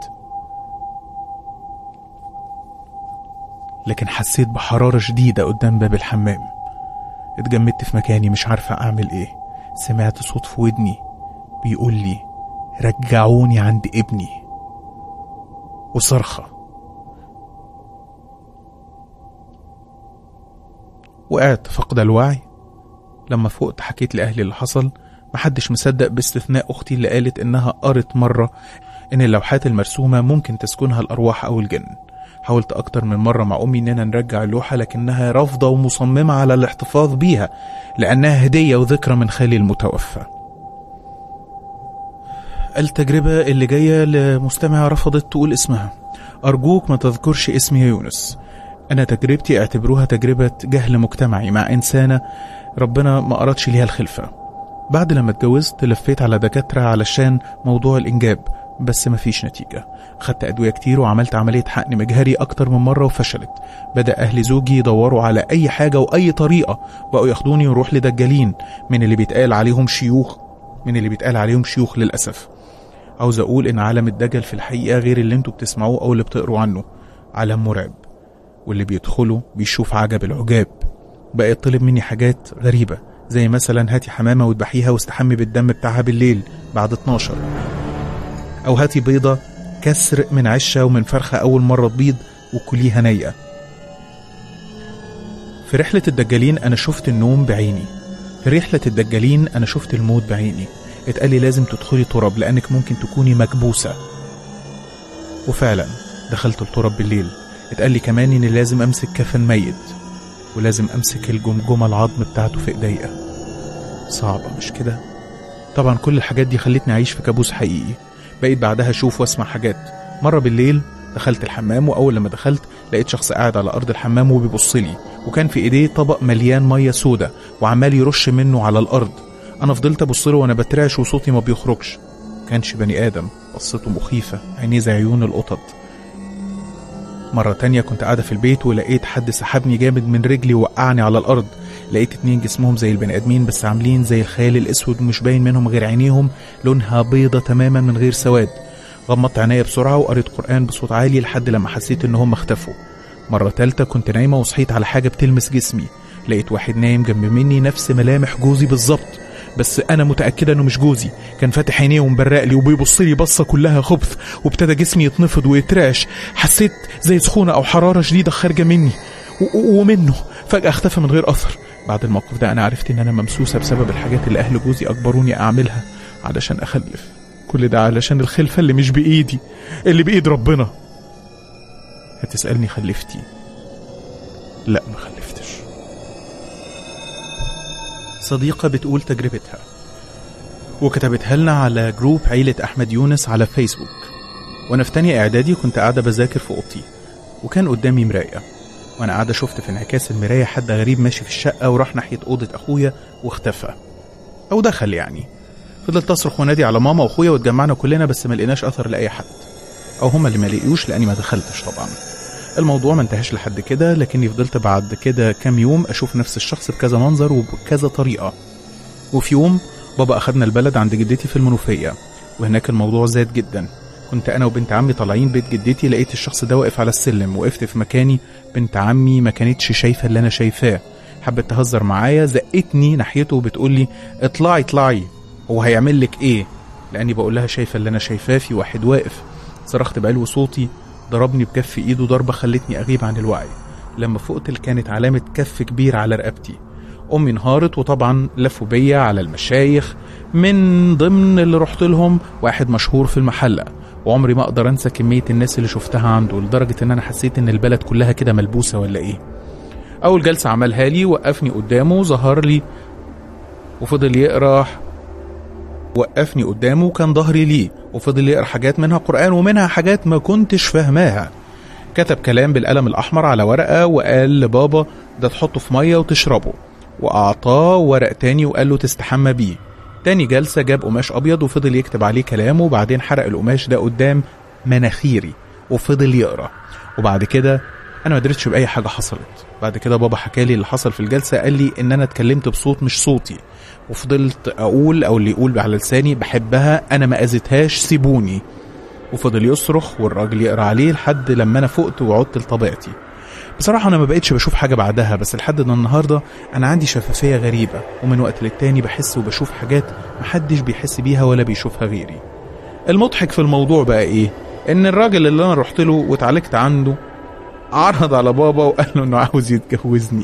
لكن حسيت بحرارة شديدة قدام باب الحمام. اتجمدت في مكاني مش عارفة أعمل إيه. سمعت صوت في ودني بيقول لي رجعوني عند ابني، وصرخة. وقعت فقد الوعي. لما فقت حكيت لأهلي اللي حصل. محدش مصدق باستثناء أختي اللي قالت إنها قرت مرة إن اللوحات المرسومة ممكن تسكنها الأرواح أو الجن. حاولت أكتر من مرة مع أمي إننا نرجع اللوحة، لكنها رافضة ومصممة على الاحتفاظ بيها لأنها هدية وذكرى من خالي المتوفى. التجربة اللي جاية لمستمعة رفضت تقول اسمها. أرجوك ما تذكرش اسمي يا يونس. أنا تجربتي اعتبروها تجربة جهل مجتمعي مع إنسانة ربنا ما أردش ليها الخلفة. بعد لما اتجوزت لفيت على دكاترة علشان موضوع الإنجاب، بس مفيش نتيجة. خدت أدوية كتير وعملت عملية حقن مجهري أكتر من مرة وفشلت. بدأ أهل زوجي يدوروا على أي حاجة وأي طريقة، بقوا ياخدوني ونروح لدجالين من اللي بيتقال عليهم شيوخ للأسف. عاوز أقول إن عالم الدجل في الحقيقة غير اللي انتوا بتسمعوه أو اللي بتقروا عنه، عالم مرعب، واللي بيدخله بيشوف عجب العجاب. بقى يطلب مني حاجات غريبة زي مثلا هاتي حمامة وذبحيها واستحمي بالدم بتاعها بالليل بعد 12، أو هاتي بيضة كسر من عشة ومن فرخة أول مرة تبيض وكليها نيئة. في رحلة الدجالين أنا شفت النوم بعيني، في رحلة الدجالين أنا شفت الموت بعيني. اتقالي لازم تدخلي تراب لأنك ممكن تكوني مكبوسة، وفعلا دخلت التراب بالليل. اتقالي كمان إني لازم أمسك كفن ميت، ولازم أمسك الجمجمة العظم بتاعته في إيديا. صعبة مش كده؟ طبعا كل الحاجات دي خلتني أعيش في كابوس حقيقي. بقيت بعدها أشوف وأسمع حاجات. مرة بالليل دخلت الحمام، وأول لما دخلت لقيت شخص قاعد على أرض الحمام وبيبصلي، وكان في إيديه طبق مليان مية سودة وعمال يرش منه على الأرض. أنا فضلت أبصله وأنا بترعش وصوتي ما بيخرجش. كانش بني آدم، بصته مخيفة، عينيه زي عيون القطط. مرة تانية كنت قاعدة في البيت ولقيت حد سحبني جامد من رجلي ووقعني على الأرض. لقيت 2 جسمهم زي البني آدمين بس عاملين زي الخيال الأسود ومش باين منهم غير عينيهم لونها بيضة تماما من غير سواد. غمضت عينيا بسرعة وقريت قرآن بصوت عالي لحد لما حسيت إنهم اختفوا. مرة تالتة كنت نايمة وصحيت على حاجة بتلمس جسمي. لقيت واحد نايم جنب مني نفس ملامح جوزي بالظبط، بس أنا متأكدة إنه مش جوزي. كان فاتح عينيه ومبرق لي وبيبصلي بصة كلها خبث، وابتدى جسمي يتنفض ويترعش. حسيت زي سخونة أو حرارة شديدة خارجة مني ومنه. فجأة اختفى من غير أثر. بعد الموقف ده أنا عرفت إن أنا ممسوسة بسبب الحاجات اللي أهل جوزي أجبروني أعملها علشان أخلف. كل ده علشان الخلفة اللي مش بإيدي، اللي بإيد ربنا. هتسألني خلفتي؟ لا، ما خلفتش. صديقة بتقول تجربتها وكتبتها لنا على جروب عيلة أحمد يونس على فيسبوك. وأنا في تانية إعدادي كنت قاعدة بذاكر في أوضتي، وكان قدامي مراية، وأنا قاعدة شفت في انعكاس المراية حد غريب ماشي في الشقة وراح ناحية أوضة أخويا واختفى أو دخل يعني. فضلت أصرخ ونادي على ماما وأخويا واتجمعنا كلنا، بس ما لقيناش أثر لأي حد، أو هما اللي ما لقيوش لأني ما دخلتش طبعا. الموضوع ما انتهاش لحد كده، لكني فضلت بعد كده كام يوم أشوف نفس الشخص بكذا منظر وبكذا طريقة. وفي يوم بابا أخدنا البلد عند جدتي في المنوفية، وهناك الموضوع زاد جدا. كنت أنا وبنت عمي طالعين بيت جدتي، لقيت الشخص ده واقف على السلم. وقفت في مكاني. بنت عمي ما كانتش شايفة اللي أنا شايفاه، حبت تهزر معايا، زقتني ناحيته وبتقولي اطلعي اطلعي، هو هيعمل لك ايه؟ لأني بقول لها شايفة اللي أنا شايفاه، في واحد واقف. صرخت بعلو صوتي، ضربني بكف ايده ضربة خلتني أغيب عن الوعي. لما فقت كانت علامة كف كبير على رقبتي. أمي انهارت، وطبعا لفوا بيا على المشايخ، من ضمن اللي رحت لهم واحد مشهور في المحلة. وعمري ما أقدر أنسى كمية الناس اللي شفتها عنده، لدرجة إن أنا حسيت إن البلد كلها كده ملبوسة ولا إيه. أول جلسة عملها لي وقفني قدامه، ظهر لي وفضل يقرأ. وقفني قدامه وكان ظهري ليه، وفضل يقرأ حاجات منها قرآن ومنها حاجات ما كنتش فاهماها. كتب كلام بالقلم الأحمر على ورقة وقال لبابا ده تحطه في مية وتشربه، وأعطاه ورق تاني وقال له تستحمى بيه. تاني جلسة جاب قماش أبيض وفضل يكتب عليه كلامه، وبعدين حرق القماش ده قدام مناخيري وفضل يقرأ. وبعد كده أنا ما درتش بأي حاجة حصلت. بعد كده بابا حكالي اللي حصل في الجلسة، قال لي إن أنا اتكلمت بصوت مش صوتي، وفضلت أقول أو اللي يقول على لساني بحبها، أنا ما أذيتهاش، سيبوني. وفضل يصرخ والراجل يقرأ عليه لحد لما أنا فقت وعدت لطبيعتي. بصراحة أنا ما بقيتش بشوف حاجة بعدها، بس لحد النهاردة أنا عندي شفافية غريبة، ومن وقت للتاني بحس وبشوف حاجات محدش بيحس بيها ولا بيشوفها غيري. المضحك في الموضوع بقى إيه؟ إن الراجل اللي أنا رحت له واتعالجت عنده عرض على بابا وقال له إنه عاوز يتجوزني.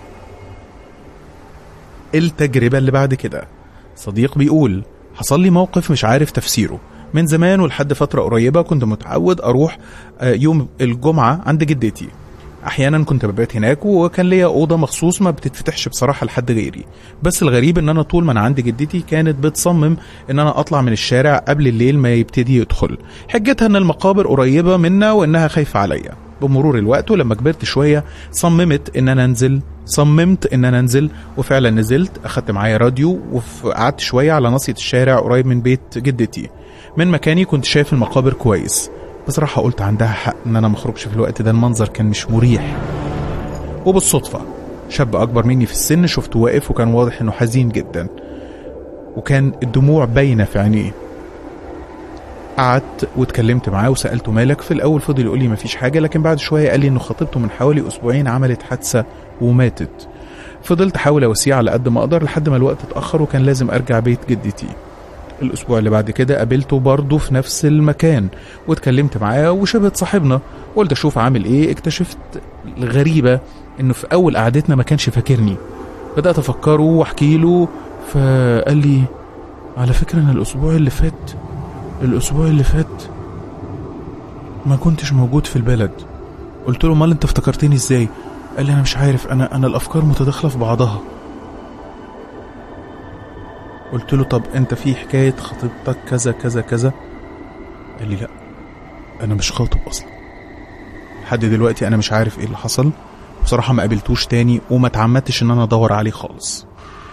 التجربة اللي بعد كده، صديق بيقول حصل لي موقف مش عارف تفسيره. من زمان ولحد فترة قريبة كنت متعود أروح يوم الجمعة عند جدتي. احيانا كنت ببات هناك، وكان ليا اوضه مخصوص ما بتتفتحش بصراحه لحد غيري. بس الغريب ان انا طول ما انا عند جدتي كانت بتصمم ان انا اطلع من الشارع قبل الليل ما يبتدي يدخل. حجتها ان المقابر قريبه منا وانها خايفه عليا. بمرور الوقت ولما كبرت شويه صممت ان انا انزل، وفعلا نزلت. اخدت معايا راديو وقعدت شويه على ناصيه الشارع قريب من بيت جدتي. من مكاني كنت شايف المقابر كويس. بصراحة قلت عندها حق ان انا مخرجش في الوقت ده، المنظر كان مش مريح. وبالصدفة شاب اكبر مني في السن شفته واقف، وكان واضح انه حزين جدا، وكان الدموع باينة في عينيه. قعدت واتكلمت معاه وسألته مالك. في الاول فضل يقول لي مفيش حاجة، لكن بعد شوية قال لي انه خطيبته من حوالي اسبوعين عملت حادثة وماتت. فضلت احاول اواسيه على قد ما اقدر لحد ما الوقت اتأخر وكان لازم ارجع بيت جدتي. الاسبوع اللي بعد كده قابلته برضه في نفس المكان واتكلمت معاه وشبه صاحبنا، قلت اشوف عامل ايه. اكتشفت الغريبة انه في اول قعدتنا ما كانش فاكرني. بدأت افكره واحكي له، فقال لي على فكرة انا الاسبوع اللي فات ما كنتش موجود في البلد. قلت له مال انت افتكرتني ازاي؟ قال لي انا مش عارف، انا الافكار متداخلة في بعضها. قلت له طب انت في حكاية خطيبتك كذا كذا كذا؟ قال لي لا انا مش خاطب اصلا. لحد دلوقتي انا مش عارف ايه اللي حصل بصراحة. ما قابلتوش تاني وما تعمدتش ان انا ادور عليه خالص.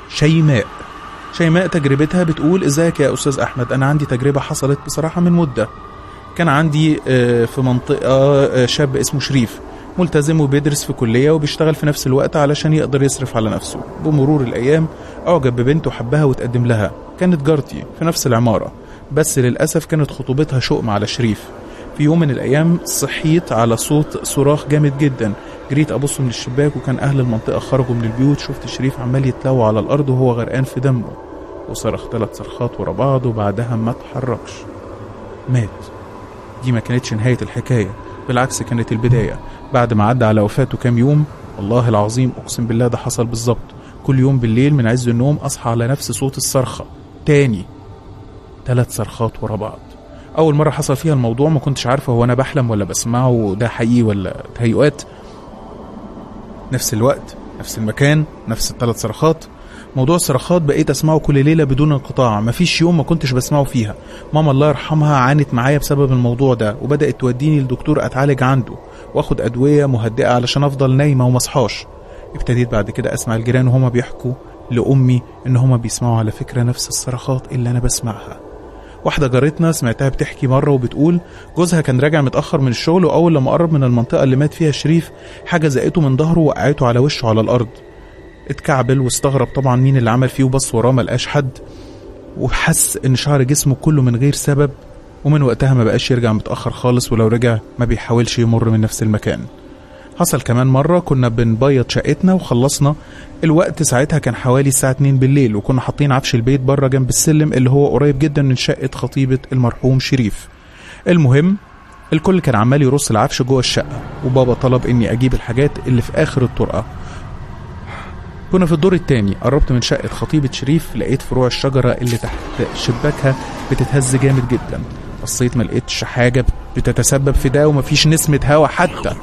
شيماء تجربتها بتقول ازيك يا استاذ احمد، انا عندي تجربة حصلت بصراحة من مدة. كان عندي في منطقة شاب اسمه شريف، ملتزم وبيدرس في كلية وبيشتغل في نفس الوقت علشان يقدر يصرف على نفسه. بمرور الأيام أعجب ببنت وحبها وتقدم لها. كانت جارتي في نفس العمارة، بس للأسف كانت خطوبتها شؤم على شريف. في يوم من الأيام صحيت على صوت صراخ جامد جدا، جريت أبص من الشباك وكان أهل المنطقة خرجوا من البيوت. شفت شريف عمال يتلوى على الأرض وهو غرقان في دمه، وصرخ 3 صرخات ورا بعض وبعدها ما اتحركش، مات. دي ما كانتش نهاية الحكاية، بالعكس كانت البداية. بعد ما عدى على وفاته كام يوم، والله العظيم أقسم بالله ده حصل بالظبط، كل يوم بالليل من عز النوم أصحى على نفس صوت الصرخة تاني، 3 صرخات ورا بعض. أول مرة حصل فيها الموضوع ما كنتش عارفة هو أنا بحلم ولا بسمعه ده حقيقي ولا تهيؤات. نفس الوقت، نفس المكان، نفس ال3 صرخات. موضوع الصرخات بقيت أسمعه كل ليلة بدون انقطاع، مفيش يوم ما كنتش بسمعه فيها. ماما الله يرحمها عانت معايا بسبب الموضوع ده، وبدأت توديني لدكتور أتعالج عنده واخد أدوية مهدئة علشان أفضل نايمة ومصحاش. ابتديت بعد كده أسمع الجيران وهما بيحكوا لأمي إن هما بيسمعوا على فكرة نفس الصرخات اللي أنا بسمعها. واحدة جارتنا سمعتها بتحكي مرة وبتقول جوزها كان راجع متأخر من الشغل، وأول لما قرب من المنطقة اللي مات فيها شريف حاجة زقته من ظهره وقعته على وشه على الأرض. اتكعبل واستغرب طبعا مين اللي عمل فيه، وبص وراه ملقاش حد، وحس ان شعر جسمه كله من غير سبب. ومن وقتها ما بقاش يرجع متأخر خالص، ولو رجع ما بيحاولش يمر من نفس المكان. حصل كمان مرة كنا بنبيض شقتنا وخلصنا الوقت، ساعتها كان حوالي الساعة 2 بالليل، وكنا حاطين عفش البيت بره جنب السلم اللي هو قريب جدا من شقة خطيبة المرحوم شريف. المهم الكل كان عمال يرص العفش جوه الشقة، وبابا طلب اني اجيب الحاجات اللي في اخر الطرقة. كنا في الدور التاني، قربت من شقة خطيبة شريف، لقيت فروع الشجرة اللي تحت شباكها بتتهز جامد جدا. بصيت ما لقيتش حاجة بتتسبب في ده، ومفيش نسمة هوا حتى.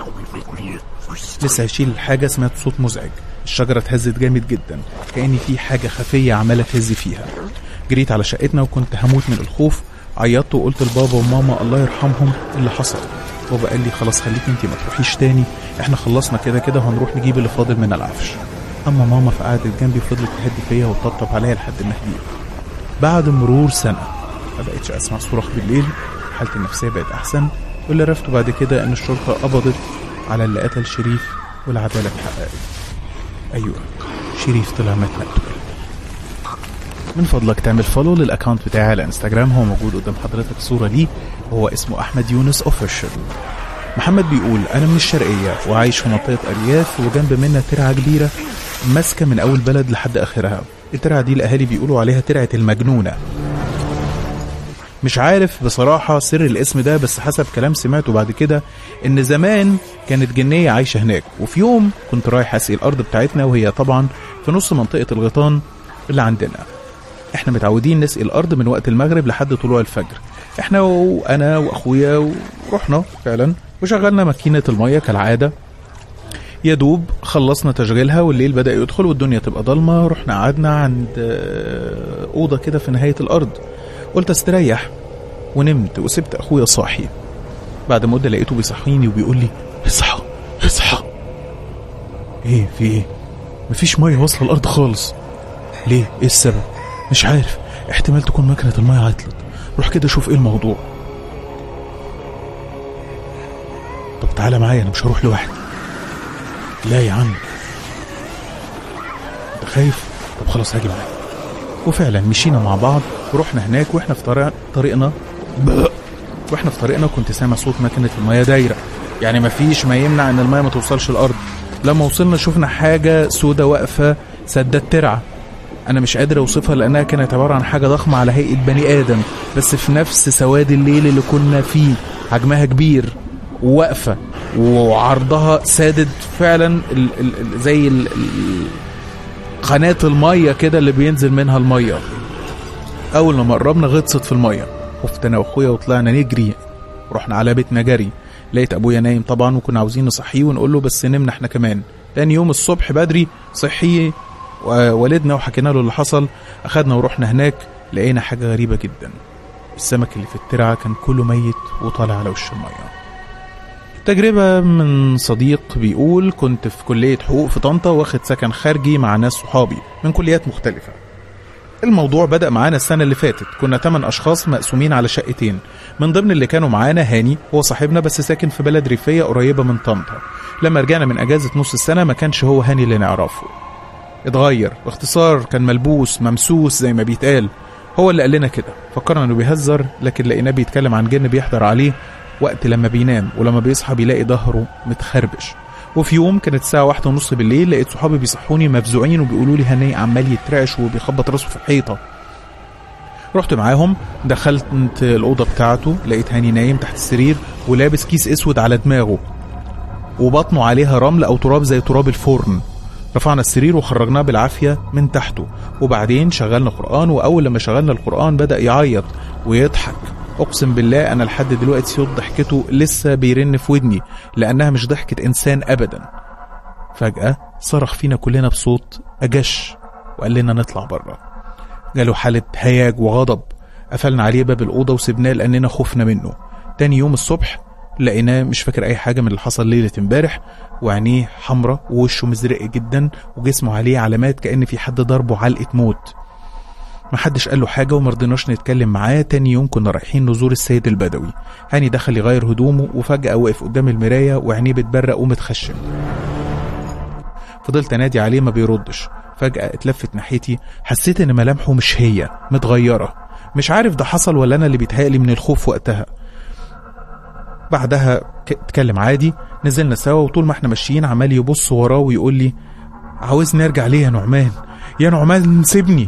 لسه هشيل الحاجة سمعت صوت مزعج، الشجرة اتهزت جامد جدا كأني في حاجة خفية عمالة تهز فيها. جريت على شقتنا وكنت هموت من الخوف، عيطت وقلت لبابا وماما الله يرحمهم اللي حصل. بابا قال لي خلاص خليك انتي ما تروحيش تاني، احنا خلصنا كده كده وهنروح نجيب اللي فاضل من العفش. اما ماما فقعدت جنبي وفضلت تهدي فيا وتطبطب عليا لحد ما هديت. بعد مرور سنة ما بقتش اسمع صراخ بالليل، حالتي النفسية بقت احسن، واللي عرفته بعد كده ان الشرطة قبضت على اللي قتل شريف والعدالة اتحققت. ايوه شريف طلع مات مقتول. من فضلك تعمل فولو للاكاونت بتاعي على انستجرام، هو موجود قدام حضرتك صورة ليه، وهو اسمه احمد يونس اوفيشال. محمد بيقول انا من الشرقية وعايش في منطقة ارياف، وجنب منا ترعة كبيرة ماسكة من اول بلد لحد اخرها. الترعة دي الاهالي بيقولوا عليها ترعة المجنونة. مش عارف بصراحة سر الاسم ده، بس حسب كلام سمعته بعد كده ان زمان كانت جنية عايشة هناك. وفي يوم كنت رايح اسقي الارض بتاعتنا، وهي طبعا في نص منطقة الغيطان اللي عندنا. احنا متعودين نسقي الارض من وقت المغرب لحد طلوع الفجر، احنا وانا واخويا، ورحنا فعلا وشغلنا ماكينة المية كالعادة. يا دوب خلصنا تشغيلها والليل بدأ يدخل والدنيا تبقى ضلمة. رحنا قعدنا عند أوضة كده في نهاية الأرض، قلت استريح ونمت وسبت أخويا صاحي. بعد مدة لقيته بيصحيني وبيقول لي اصحى اصحى. ايه في ايه؟ مفيش مية واصلة الأرض خالص. ليه؟ ايه السبب؟ مش عارف، احتمال تكون ماكينة المية عطلت. روح كده شوف ايه الموضوع. طب تعالى معايا، انا مش هروح لوحدي. لا يا عم انت خايف؟ طب خلاص هاجي معاك. وفعلا مشينا مع بعض ورحنا هناك. واحنا في طريقنا كنت سامع صوت ماكينة المياه دايرة، يعني مفيش ما يمنع ان المياه ما توصلش الارض. لما وصلنا شفنا حاجة سودة واقفة سدت ترعة. انا مش قادر اوصفها لانها كانت عبارة عن حاجة ضخمة على هيئة بني ادم، بس في نفس سواد الليل اللي كنا فيه. حجمها كبير وواقفة وعرضها سادد فعلا زي قناة المية كده اللي بينزل منها المية. اول لما قربنا غطست في المية، خفت انا واخويا وطلعنا نجري. رحنا على بيتنا جري. لقيت ابويا نايم طبعا، وكنا عاوزين نصحيه ونقول له بس نمنا احنا كمان. تاني يوم الصبح بدري صحيه ووالدنا وحكينا له اللي حصل. اخدنا ورحنا هناك، لقينا حاجة غريبة جدا. السمك اللي في الترعة كان كله ميت وطالع على وش المية. تجربة من صديق بيقول كنت في كلية حقوق في طنطا، واخد سكن خارجي مع ناس صحابي من كليات مختلفة. الموضوع بدأ معانا السنة اللي فاتت. كنا 8 أشخاص مقسومين على شقتين. من ضمن اللي كانوا معانا هاني، هو صاحبنا بس ساكن في بلد ريفية قريبة من طنطا. لما رجعنا من أجازة نص السنة ما كانش هو هاني اللي نعرفه، اتغير. باختصار كان ملبوس ممسوس زي ما بيتقال. هو اللي قال لنا كده. فكرنا انه بيهزر، لكن لقيناه بيتكلم عن جن بيحضر عليه وقت لما بينام، ولما بيصحى بيلاقي ظهره متخربش. وفي يوم كانت الساعة 1:30 بالليل، لقيت صحابي بيصحوني مفزوعين وبيقولوا لي هاني عمال يترعش وبيخبط راسه في الحيطة. رحت معاهم، دخلت الأوضة بتاعته، لقيت هاني نايم تحت السرير ولابس كيس اسود على دماغه وبطنه عليها رمل أو تراب زي تراب الفرن. رفعنا السرير وخرجناه بالعافية من تحته، وبعدين شغلنا قرآن. وأول لما شغلنا القرآن بدأ يعيط ويضحك. أقسم بالله أنا لحد دلوقتي صوت ضحكته لسه بيرن في ودني، لأنها مش ضحكة إنسان أبدا. فجأة صرخ فينا كلنا بصوت أجش وقال لنا نطلع برا. جاله حالة هياج وغضب. قفلنا عليه باب الأوضة وسبناه لأننا خفنا منه. تاني يوم الصبح لقيناه مش فاكر أي حاجة من اللي حصل ليلة امبارح، وعينيه حمرة ووشه مزرق جدا وجسمه عليه علامات كأن في حد ضربه علقة موت. محدش قال له حاجة ومرضناش نتكلم معاه. تاني يوم كنا رايحين نزور السيد البدوي. هاني دخل يغير هدومه وفجأة وقف قدام المراية وعينيه بتبرق ومتخشم. فضلت انادي عليه ما بيردش. فجأة اتلفت ناحيتي، حسيت ان ملامحه مش هي، متغيرة. مش عارف ده حصل ولا انا اللي بيتهيألي من الخوف وقتها. بعدها اتكلم عادي. نزلنا سوا، وطول ما احنا ماشيين عمال يبص وراه ويقول لي عاوزني ارجع ليه يا نعمان، يا نعمان سيبني.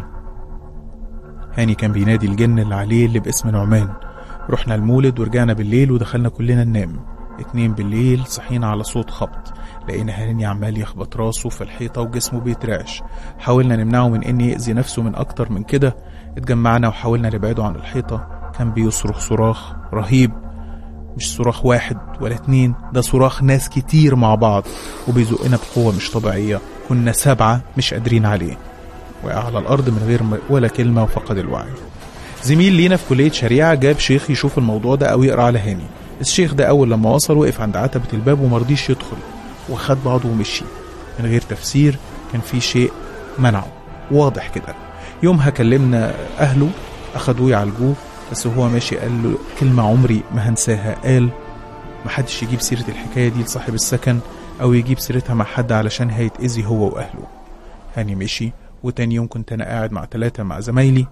هاني كان بينادي الجن اللي عليه اللي باسم نعمان. رحنا المولد ورجعنا بالليل ودخلنا كلنا ننام. 2 بالليل صحينا على صوت خبط. لقينا هاني عمال يخبط راسه في الحيطة وجسمه بيترعش. حاولنا نمنعه من ان يأذي نفسه من اكتر من كده. اتجمعنا وحاولنا نبعده عن الحيطة. كان بيصرخ صراخ رهيب، مش صراخ 1 ولا 2، ده صراخ ناس كتير مع بعض، وبيزقنا بقوة مش طبيعية. كنا 7 مش قادرين عليه. وقع على الأرض من غير ولا كلمة وفقد الوعي. زميل لينا في كلية شريعة جاب شيخ يشوف الموضوع ده أو يقرأ على هاني. الشيخ ده أول لما وصل وقف عند عتبة الباب ومرضيش يدخل، وخد بعضه ومشي من غير تفسير. كان في شيء منعه واضح كده. يومها كلمنا أهله، أخدوه يعالجوه، بس هو ماشي قال له كلمة عمري ما هنساها. قال محدش يجيب سيرة الحكاية دي لصاحب السكن أو يجيب سيرتها مع حد علشان هيتأذي هو وأهله. هاني مشي. وتاني يوم كنت أنا قاعد مع 3 مع زمايلي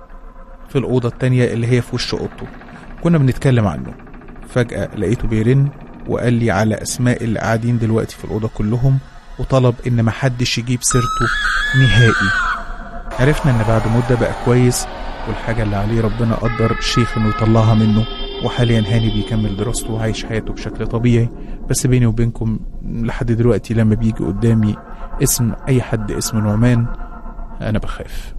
في الأوضة التانية اللي هي في وش أوضته، كنا بنتكلم عنه. فجأة لقيته بيرن وقال لي على أسماء اللي قاعدين دلوقتي في الأوضة كلهم، وطلب إن محدش يجيب سيرته نهائي. عرفنا إن بعد مدة بقى كويس، والحاجة اللي عليه ربنا قدر الشيخ إنه يطلعها منه. وحاليا هاني بيكمل دراسته وعايش حياته بشكل طبيعي. بس بيني وبينكم لحد دلوقتي لما بيجي قدامي اسم أي حد اسم نعمان أنا بخاف.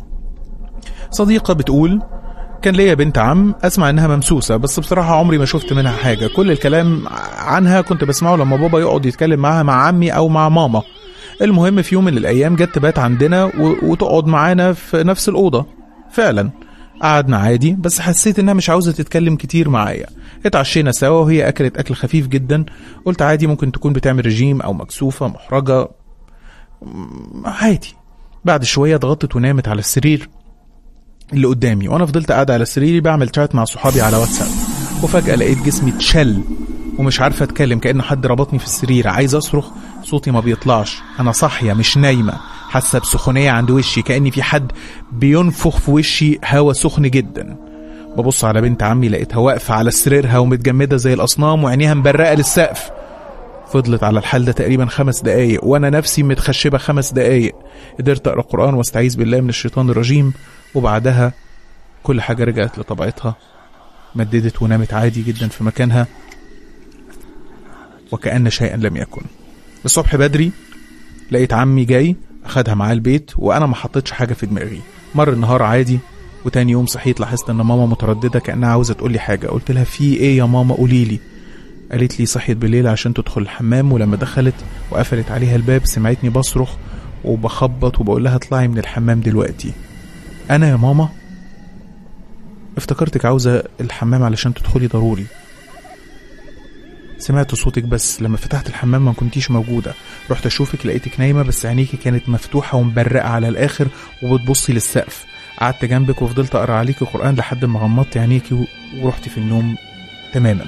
صديقة بتقول كان ليا بنت عم أسمع إنها ممسوسة، بس بصراحة عمري ما شفت منها حاجة. كل الكلام عنها كنت بسمعه لما بابا يقعد يتكلم معها مع عمي أو مع ماما. المهم في يوم من الأيام جت تبات عندنا وتقعد معانا في نفس الأوضة. فعلا قعدنا عادي، بس حسيت إنها مش عاوزة تتكلم كتير معايا. اتعشينا سوا وهي أكلت أكل خفيف جدا. قلت عادي ممكن تكون بتعمل رجيم أو مكسوفة محرجة عادي. بعد شوية ضغطت ونامت على السرير. اللي قدامي، وانا فضلت قاعد على سريري بعمل شات مع صحابي على واتساب، وفجأة لقيت جسمي اتشل ومش عارفة اتكلم، كأن حد ربطني في السرير. عايز اصرخ صوتي ما بيطلعش، انا صاحية مش نايمة، حاسة بسخونية عند وشي كأني في حد بينفخ في وشي هوا سخن جدا. ببص على بنت عمي لقيتها واقفة على سريرها ومتجمدة زي الأصنام وعينيها مبرقة للسقف. فضلت على الحال ده تقريبا 5 دقايق وانا نفسي متخشبة 5 دقايق. قدرت اقرأ قرآن واستعيذ بالله من الشيطان الرجيم، وبعدها كل حاجة رجعت لطبيعتها، مددت ونامت عادي جدا في مكانها وكأن شيئا لم يكن. الصبح بدري لقيت عمي جاي اخدها معاه البيت وانا ما حطيتش حاجة في دماغي. مر النهار عادي، وتاني يوم صحيت لاحظت ان ماما مترددة كأنها عاوزة تقول لي حاجة. قلت لها في ايه يا ماما قوليلي. قالت لي صحيت بالليل عشان تدخل الحمام، ولما دخلت وقفلت عليها الباب سمعتني بصرخ وبخبط وبقول لها اطلعي من الحمام دلوقتي. انا يا ماما افتكرتك عاوزة الحمام علشان تدخلي ضروري. سمعت صوتك بس لما فتحت الحمام ما كنتيش موجودة. رحت اشوفك لقيتك نايمة بس عينيكي كانت مفتوحة ومبرقة على الاخر وبتبصي للسقف. قعدت جنبك وفضلت اقرا عليكي قرآن لحد ما غمضت عينيكي ورحتي في النوم تماما.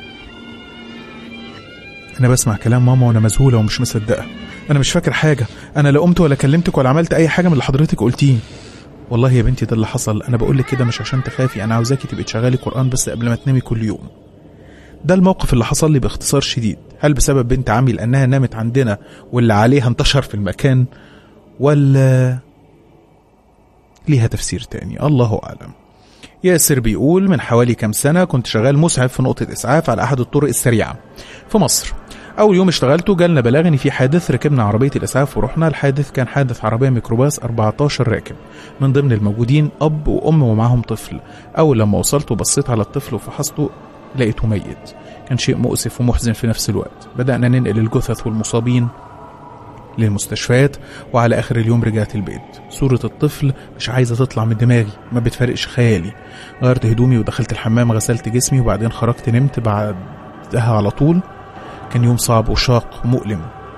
انا بسمع كلام ماما وانا مذهولة ومش مصدقة. انا مش فاكر حاجة، انا لا قمت ولا كلمتك ولا عملت اي حاجة من اللي حضرتك قلتيه. والله يا بنتي ده اللي حصل. انا بقولك كده مش عشان تخافي، انا عاوزاكي تبقي تشغلي قرآن بس قبل ما تنامي كل يوم. ده الموقف اللي حصل لي باختصار شديد. هل بسبب بنت عمي لانها نامت عندنا واللي عليها انتشر في المكان، ولا ليها تفسير تاني؟ الله اعلم. ياسر بيقول من حوالي كام سنة كنت شغال مسعف في نقطة اسعاف على احد الطرق السريعة في مصر. اول يوم اشتغلته جالنا بلاغ ان في حادث، ركبنا عربية الاسعاف ورحنا. الحادث كان حادث عربية ميكروباص 14 راكب، من ضمن الموجودين اب وام ومعهم طفل. اول لما وصلت وبصيت على الطفل وفحصته لقيته ميت. كان شيء مؤسف ومحزن في نفس الوقت. بدأنا ننقل الجثث والمصابين للمستشفيات، وعلى آخر اليوم رجعت البيت. صورة الطفل مش عايزة تطلع من دماغي، ما بتفرقش خيالي. غيرت هدومي ودخلت الحمام، غسلت جسمي وبعدين خرجت نمت بعدها على طول. كان يوم صعب وشاق ومؤلم.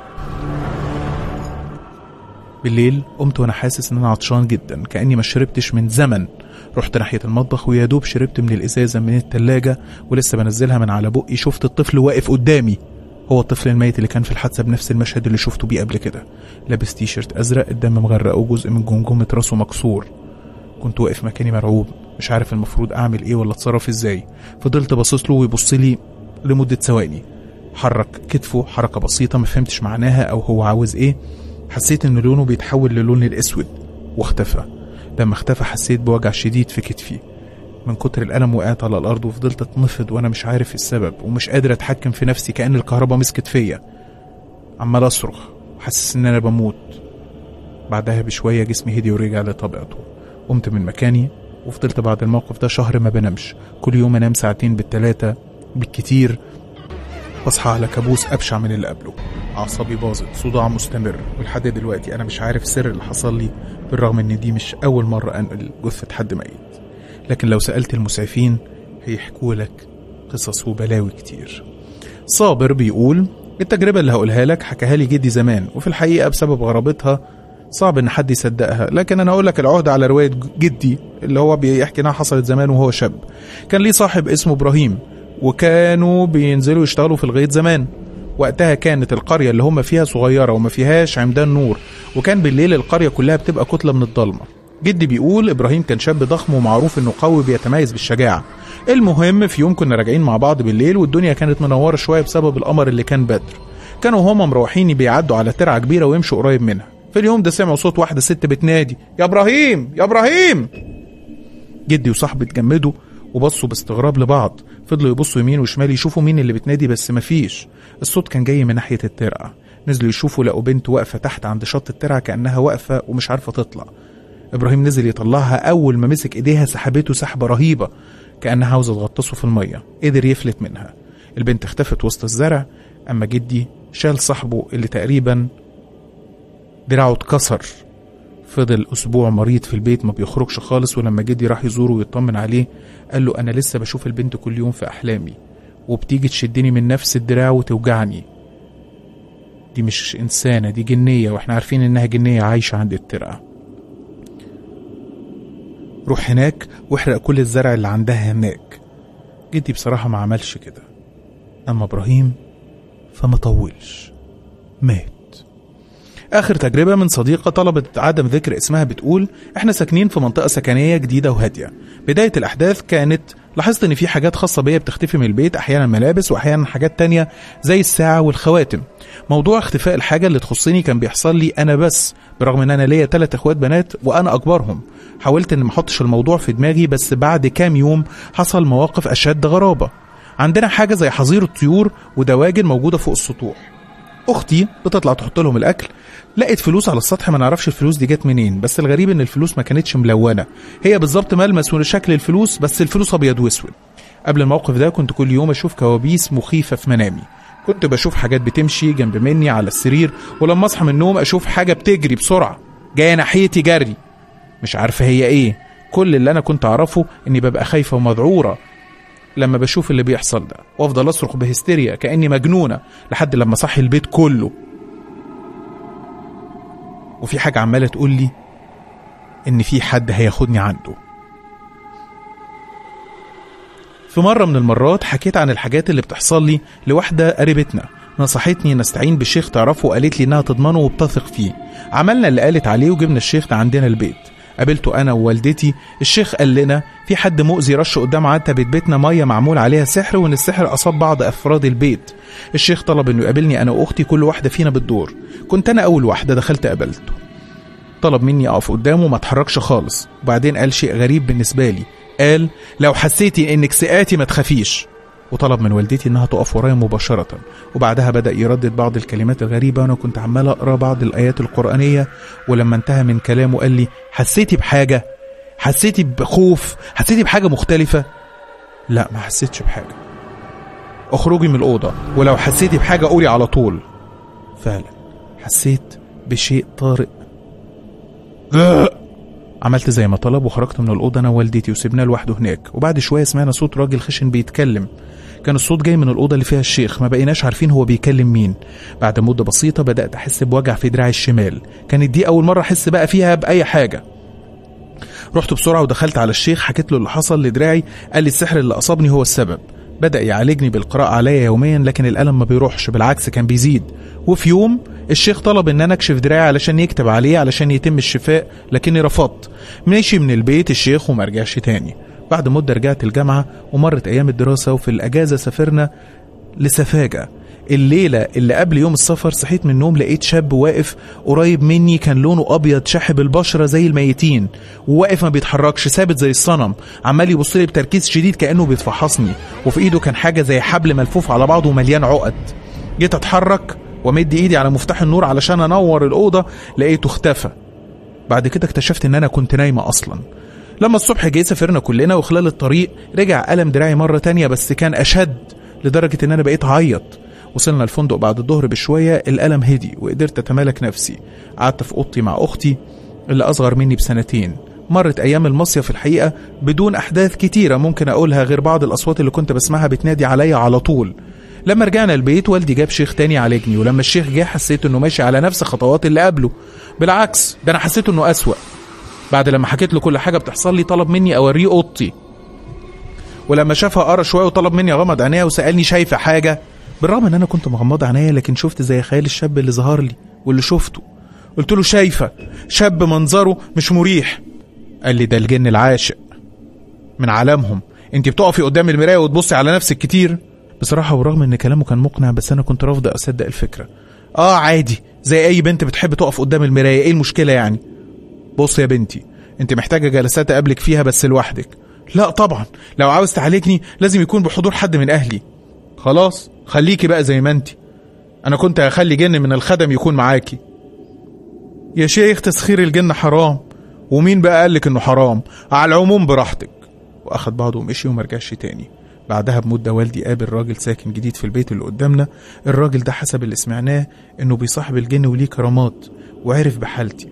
بالليل قمت وانا حاسس ان انا عطشان جدا كأني ما شربتش من زمن. رحت ناحية المطبخ ويا دوب شربت من الإزازة من التلاجة، ولسه بنزلها من على بقي شفت الطفل واقف قدامي. هو الطفل الميت اللي كان في الحادثة بنفس المشهد اللي شفته بيه قبل كده، لابس تيشيرت أزرق، الدم مغرق وجزء من جمجمة راسه مكسور. كنت واقف مكاني مرعوب، مش عارف المفروض أعمل إيه ولا أتصرف إزاي. فضلت باصص له ويبص لي لمدة ثواني. حرك كتفه حركة بسيطة ما فهمتش معناها أو هو عاوز إيه. حسيت إن لونه بيتحول للون الأسود واختفى. لما اختفى حسيت بوجع شديد في كتفي. من كتر الألم وقعت على الأرض وفضلت أتنفض وأنا مش عارف السبب ومش قادر أتحكم في نفسي، كأن الكهرباء مسكت فيا. عمال أصرخ وحسس إن أنا بموت. بعدها بشوية جسمي هدي ورجع لطبيعته. قمت من مكاني وفضلت بعد الموقف ده شهر ما بنامش. كل يوم أنام 2 3 بالكتير، بصحى على كابوس أبشع من اللي قبله. أعصابي باظت، صداع مستمر، ولحد دلوقتي أنا مش عارف السر اللي حصل لي، بالرغم إن دي مش أول مرة أنقل جثة حد ميت. لكن لو سألت المسعفين هيحكوا لك قصص وبلاوي كتير. صابر بيقول التجربة اللي هقولها لك حكاها لي جدي زمان، وفي الحقيقة بسبب غرابتها صعب ان حد يصدقها، لكن انا اقول لك العهد على رواية جدي اللي هو بيحكي انها حصلت زمان وهو شاب. كان ليه صاحب اسمه ابراهيم، وكانوا بينزلوا يشتغلوا في الغيط زمان. وقتها كانت القرية اللي هم فيها صغيرة وما فيهاش عمدان نور، وكان بالليل القرية كلها بتبقى كتلة من الضلمة. جدي بيقول ابراهيم كان شاب ضخم ومعروف انه قوي بيتميز بالشجاعة. المهم في يوم كنا راجعين مع بعض بالليل والدنيا كانت منورة شوية بسبب القمر اللي كان بدر. كانوا هما مروحين بيعدوا على ترعة كبيرة ويمشوا قريب منها. في اليوم ده سمعوا صوت واحدة ست بتنادي يا ابراهيم يا ابراهيم. جدي وصاحبي اتجمدوا وبصوا باستغراب لبعض. فضلوا يبصوا يمين وشمال يشوفوا مين اللي بتنادي، بس مفيش. الصوت كان جاي من ناحية الترعة. نزلوا يشوفوا لقوا بنت واقفة تحت عند شط الترعة كأنها واقفة ومش عارفة تطلع. ابراهيم نزل يطلعها، اول ما مسك ايديها سحبته سحبة رهيبة كأنها عاوزة تغطسه في المية. قدر يفلت منها. البنت اختفت وسط الزرع. اما جدي شال صاحبه اللي تقريبا دراعه اتكسر. فضل اسبوع مريض في البيت ما بيخرجش خالص، ولما جدي راح يزوره ويطمن عليه قال له انا لسه بشوف البنت كل يوم في احلامي، وبتيجي تشدني من نفس الدراع وتوجعني. دي مش انسانة، دي جنية، واحنا عارفين انها جنية عايشة عند الترعة. روح هناك واحرق كل الزرع اللي عندها هناك. جدي بصراحة ما عملش كده، أما إبراهيم فما طولش، مات. آخر تجربة من صديقة طلبت عدم ذكر اسمها بتقول: احنا ساكنين في منطقة سكنية جديدة وهادية. بداية الأحداث كانت لاحظت إن في حاجات خاصة بيا بتختفي من البيت، أحيانا ملابس وأحيانا حاجات تانية زي الساعة والخواتم. موضوع اختفاء الحاجة اللي تخصني كان بيحصل لي أنا بس، برغم إن أنا ليا 3 إخوات بنات وأنا أكبرهم. حاولت إن ما احطش الموضوع في دماغي، بس بعد كام يوم حصل مواقف أشد غرابة. عندنا حاجة زي حظيرة الطيور ودواجن موجودة فوق السطوح. أختي بتطلع تحط لهم الأكل، لقيت فلوس على السطح، ما نعرفش الفلوس دي جت منين، بس الغريب ان الفلوس ما كانتش ملونة، هي بالظبط ملمس وشكل الفلوس، بس الفلوس ابيض واسود. قبل الموقف ده كنت كل يوم اشوف كوابيس مخيفة في منامي. كنت بشوف حاجات بتمشي جنب مني على السرير، ولما اصحى من النوم اشوف حاجة بتجري بسرعة جاية ناحيتي جري، مش عارفة هي ايه. كل اللي انا كنت اعرفه اني ببقى خايفة ومذعورة لما بشوف اللي بيحصل ده، وافضل اصرخ بهستيريا كأني مجنونة لحد لما صحي البيت كله. وفي حاجة عمالة تقول لي إن في حد هياخدني عنده. في مرة من المرات حكيت عن الحاجات اللي بتحصل لي لواحدة قريبتنا، نصحتني نستعين بالشيخ تعرفه، وقالت لي إنها تضمنه وبتثق فيه. عملنا اللي قالت عليه وجبنا الشيخ ده عندنا البيت. قابلته أنا ووالدتي. الشيخ قال لنا في حد مؤذي رش قدام عتبة بيتنا مية معمول عليها سحر، وإن السحر أصاب بعض أفراد البيت. الشيخ طلب إنه يقابلني أنا وأختي، كل واحدة فينا بالدور. كنت أنا أول واحدة دخلت قابلته. طلب مني أقف قدامه ما اتحركش خالص، وبعدين قال شيء غريب بالنسبة لي. قال: لو حسيتي إنك سقاتي ما تخافيش. وطلب من والدتي إنها تقف ورايا مباشرة، وبعدها بدأ يردد بعض الكلمات الغريبة، وأنا كنت عمال أقرأ بعض الآيات القرآنية. ولما انتهى من كلامه قال لي: حسيتي بحاجة؟ حسيتي بخوف؟ حسيتي بحاجة مختلفة؟ لا، ما حسيتش بحاجة. اخرجي من الأوضة، ولو حسيتي بحاجة قولي على طول. فعلا حسيت بشيء طارئ. عملت زي ما طلب وخرجت من الأوضة أنا ووالدتي وسيبناه لوحده هناك. وبعد شوية سمعنا صوت راجل خشن بيتكلم. كان الصوت جاي من الأوضة اللي فيها الشيخ، ما بقيناش عارفين هو بيكلم مين. بعد مدة بسيطة بدأت أحس بوجع في دراعي الشمال، كانت دي أول مرة أحس بقى فيها بأي حاجة. رحت بسرعة ودخلت على الشيخ، حكيت له اللي حصل لدراعي. قال لي السحر اللي أصابني هو السبب. بدأ يعالجني بالقراءة عليا يوميا، لكن الألم ما بيروحش، بالعكس كان بيزيد. وفي يوم الشيخ طلب ان انا اكشف دراعي علشان يكتب عليه علشان يتم الشفاء، لكني رفضت. مشي من البيت الشيخ وما رجعش تاني. بعد مدة رجعت الجامعة ومرت ايام الدراسة، وفي الاجازة سافرنا لسفاجة. الليلة اللي قبل يوم السفر صحيت من النوم، لقيت شاب واقف قريب مني، كان لونه ابيض شاحب البشرة زي الميتين، وواقف ما بيتحركش، ثابت زي الصنم، عمال يبص لي بتركيز شديد كأنه بيتفحصني، وفي ايده كان حاجة زي حبل ملفوف على بعضه ومليان عقد. جيت اتحرك ومد ايدي على مفتاح النور علشان انور الأوضة، لقيته اختفى. بعد كده اكتشفت ان انا كنت نايمة اصلا. لما الصبح جاي سافرنا كلنا، وخلال الطريق رجع ألم دراعي مرة تانية، بس كان اشد لدرجة ان انا بقيت اعيط. وصلنا الفندق بعد الظهر بشوية، الألم هدي وقدرت اتمالك نفسي. قعدت في اوضتي مع اختي اللي اصغر مني بسنتين. مرت ايام المصيف الحقيقة بدون احداث كتيرة ممكن اقولها، غير بعض الاصوات اللي كنت بسمعها بتنادي عليا على طول. لما رجعنا البيت والدي جاب شيخ تاني عالجني، ولما الشيخ جه حسيت انه ماشي على نفس خطوات اللي قبله، بالعكس ده انا حسيت انه اسوأ. بعد لما حكيت له كل حاجة بتحصل لي طلب مني اوريه اوضتي، ولما شافها قرا شوية وطلب مني اغمض عينيا وسألني شايفة حاجة. بالرغم ان انا كنت مغمضة عينيا، لكن شفت زي خيال الشاب اللي ظهر لي واللي شفته. قلت له شايفة شاب منظره مش مريح. قال لي ده الجن العاشق من عالمهم، انت بتقفي قدام المراية وتبصي على نفسك كتير. بصراحة ورغم ان كلامه كان مقنع، بس انا كنت رافضة اصدق الفكرة. عادي زي اي بنت بتحب تقف قدام المراية، ايه المشكلة يعني؟ بص يا بنتي، انت محتاجة جلسات اقابلك فيها بس لوحدك. لا طبعا، لو عاوز تعالجني لازم يكون بحضور حد من اهلي. خلاص خليكي بقى زي ما انت، انا كنت هخلي جن من الخدم يكون معاكي. يا شيخ تسخير الجن حرام، ومين بقى قالك انه حرام؟ على العموم براحتك. واخد بعضه ومشي ومرجعش تاني. بعدها بمدة والدي قابل راجل ساكن جديد في البيت اللي قدامنا. الراجل ده حسب اللي سمعناه انه بيصاحب الجن وليه كرامات، وعرف بحالتي،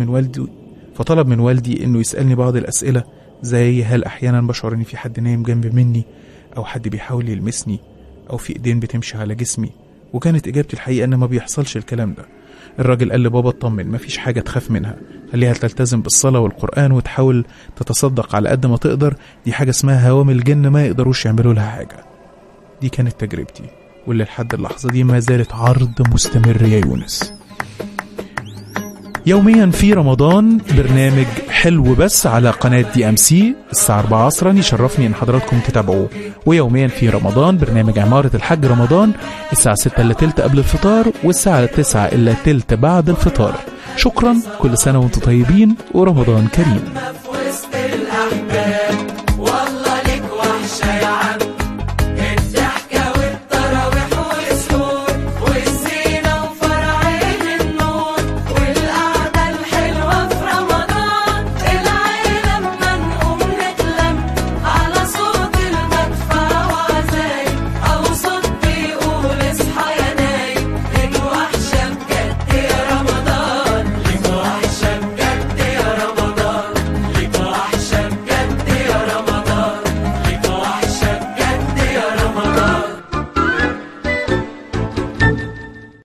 فطلب من والدي انه يسألني بعض الاسئلة، زي هل احيانا بشعر ان في حد نايم جنب مني، او حد بيحاول يلمسني، او في ايدين بتمشي على جسمي. وكانت اجابتي الحقيقة ان ما بيحصلش الكلام ده. الراجل قال لبابا اطمن، مفيش حاجة تخاف منها، خليها تلتزم بالصلاة والقرآن وتحاول تتصدق على قد ما تقدر، دي حاجة اسمها هوام الجن ما يقدروش يعملوا لها حاجة. دي كانت تجربتي، واللي لحد اللحظة دي ما زالت عرض مستمر يا يونس. يوميا في رمضان برنامج حلو بس على قناة DMC الساعة 4 عصرا، يشرفني ان حضراتكم تتابعوه. ويوميا في رمضان برنامج عمارة الحج رمضان الساعة 6 إلا تلت قبل الفطار، والساعة 9 إلا تلت بعد الفطار. شكرا، كل سنة وانتم طيبين ورمضان كريم.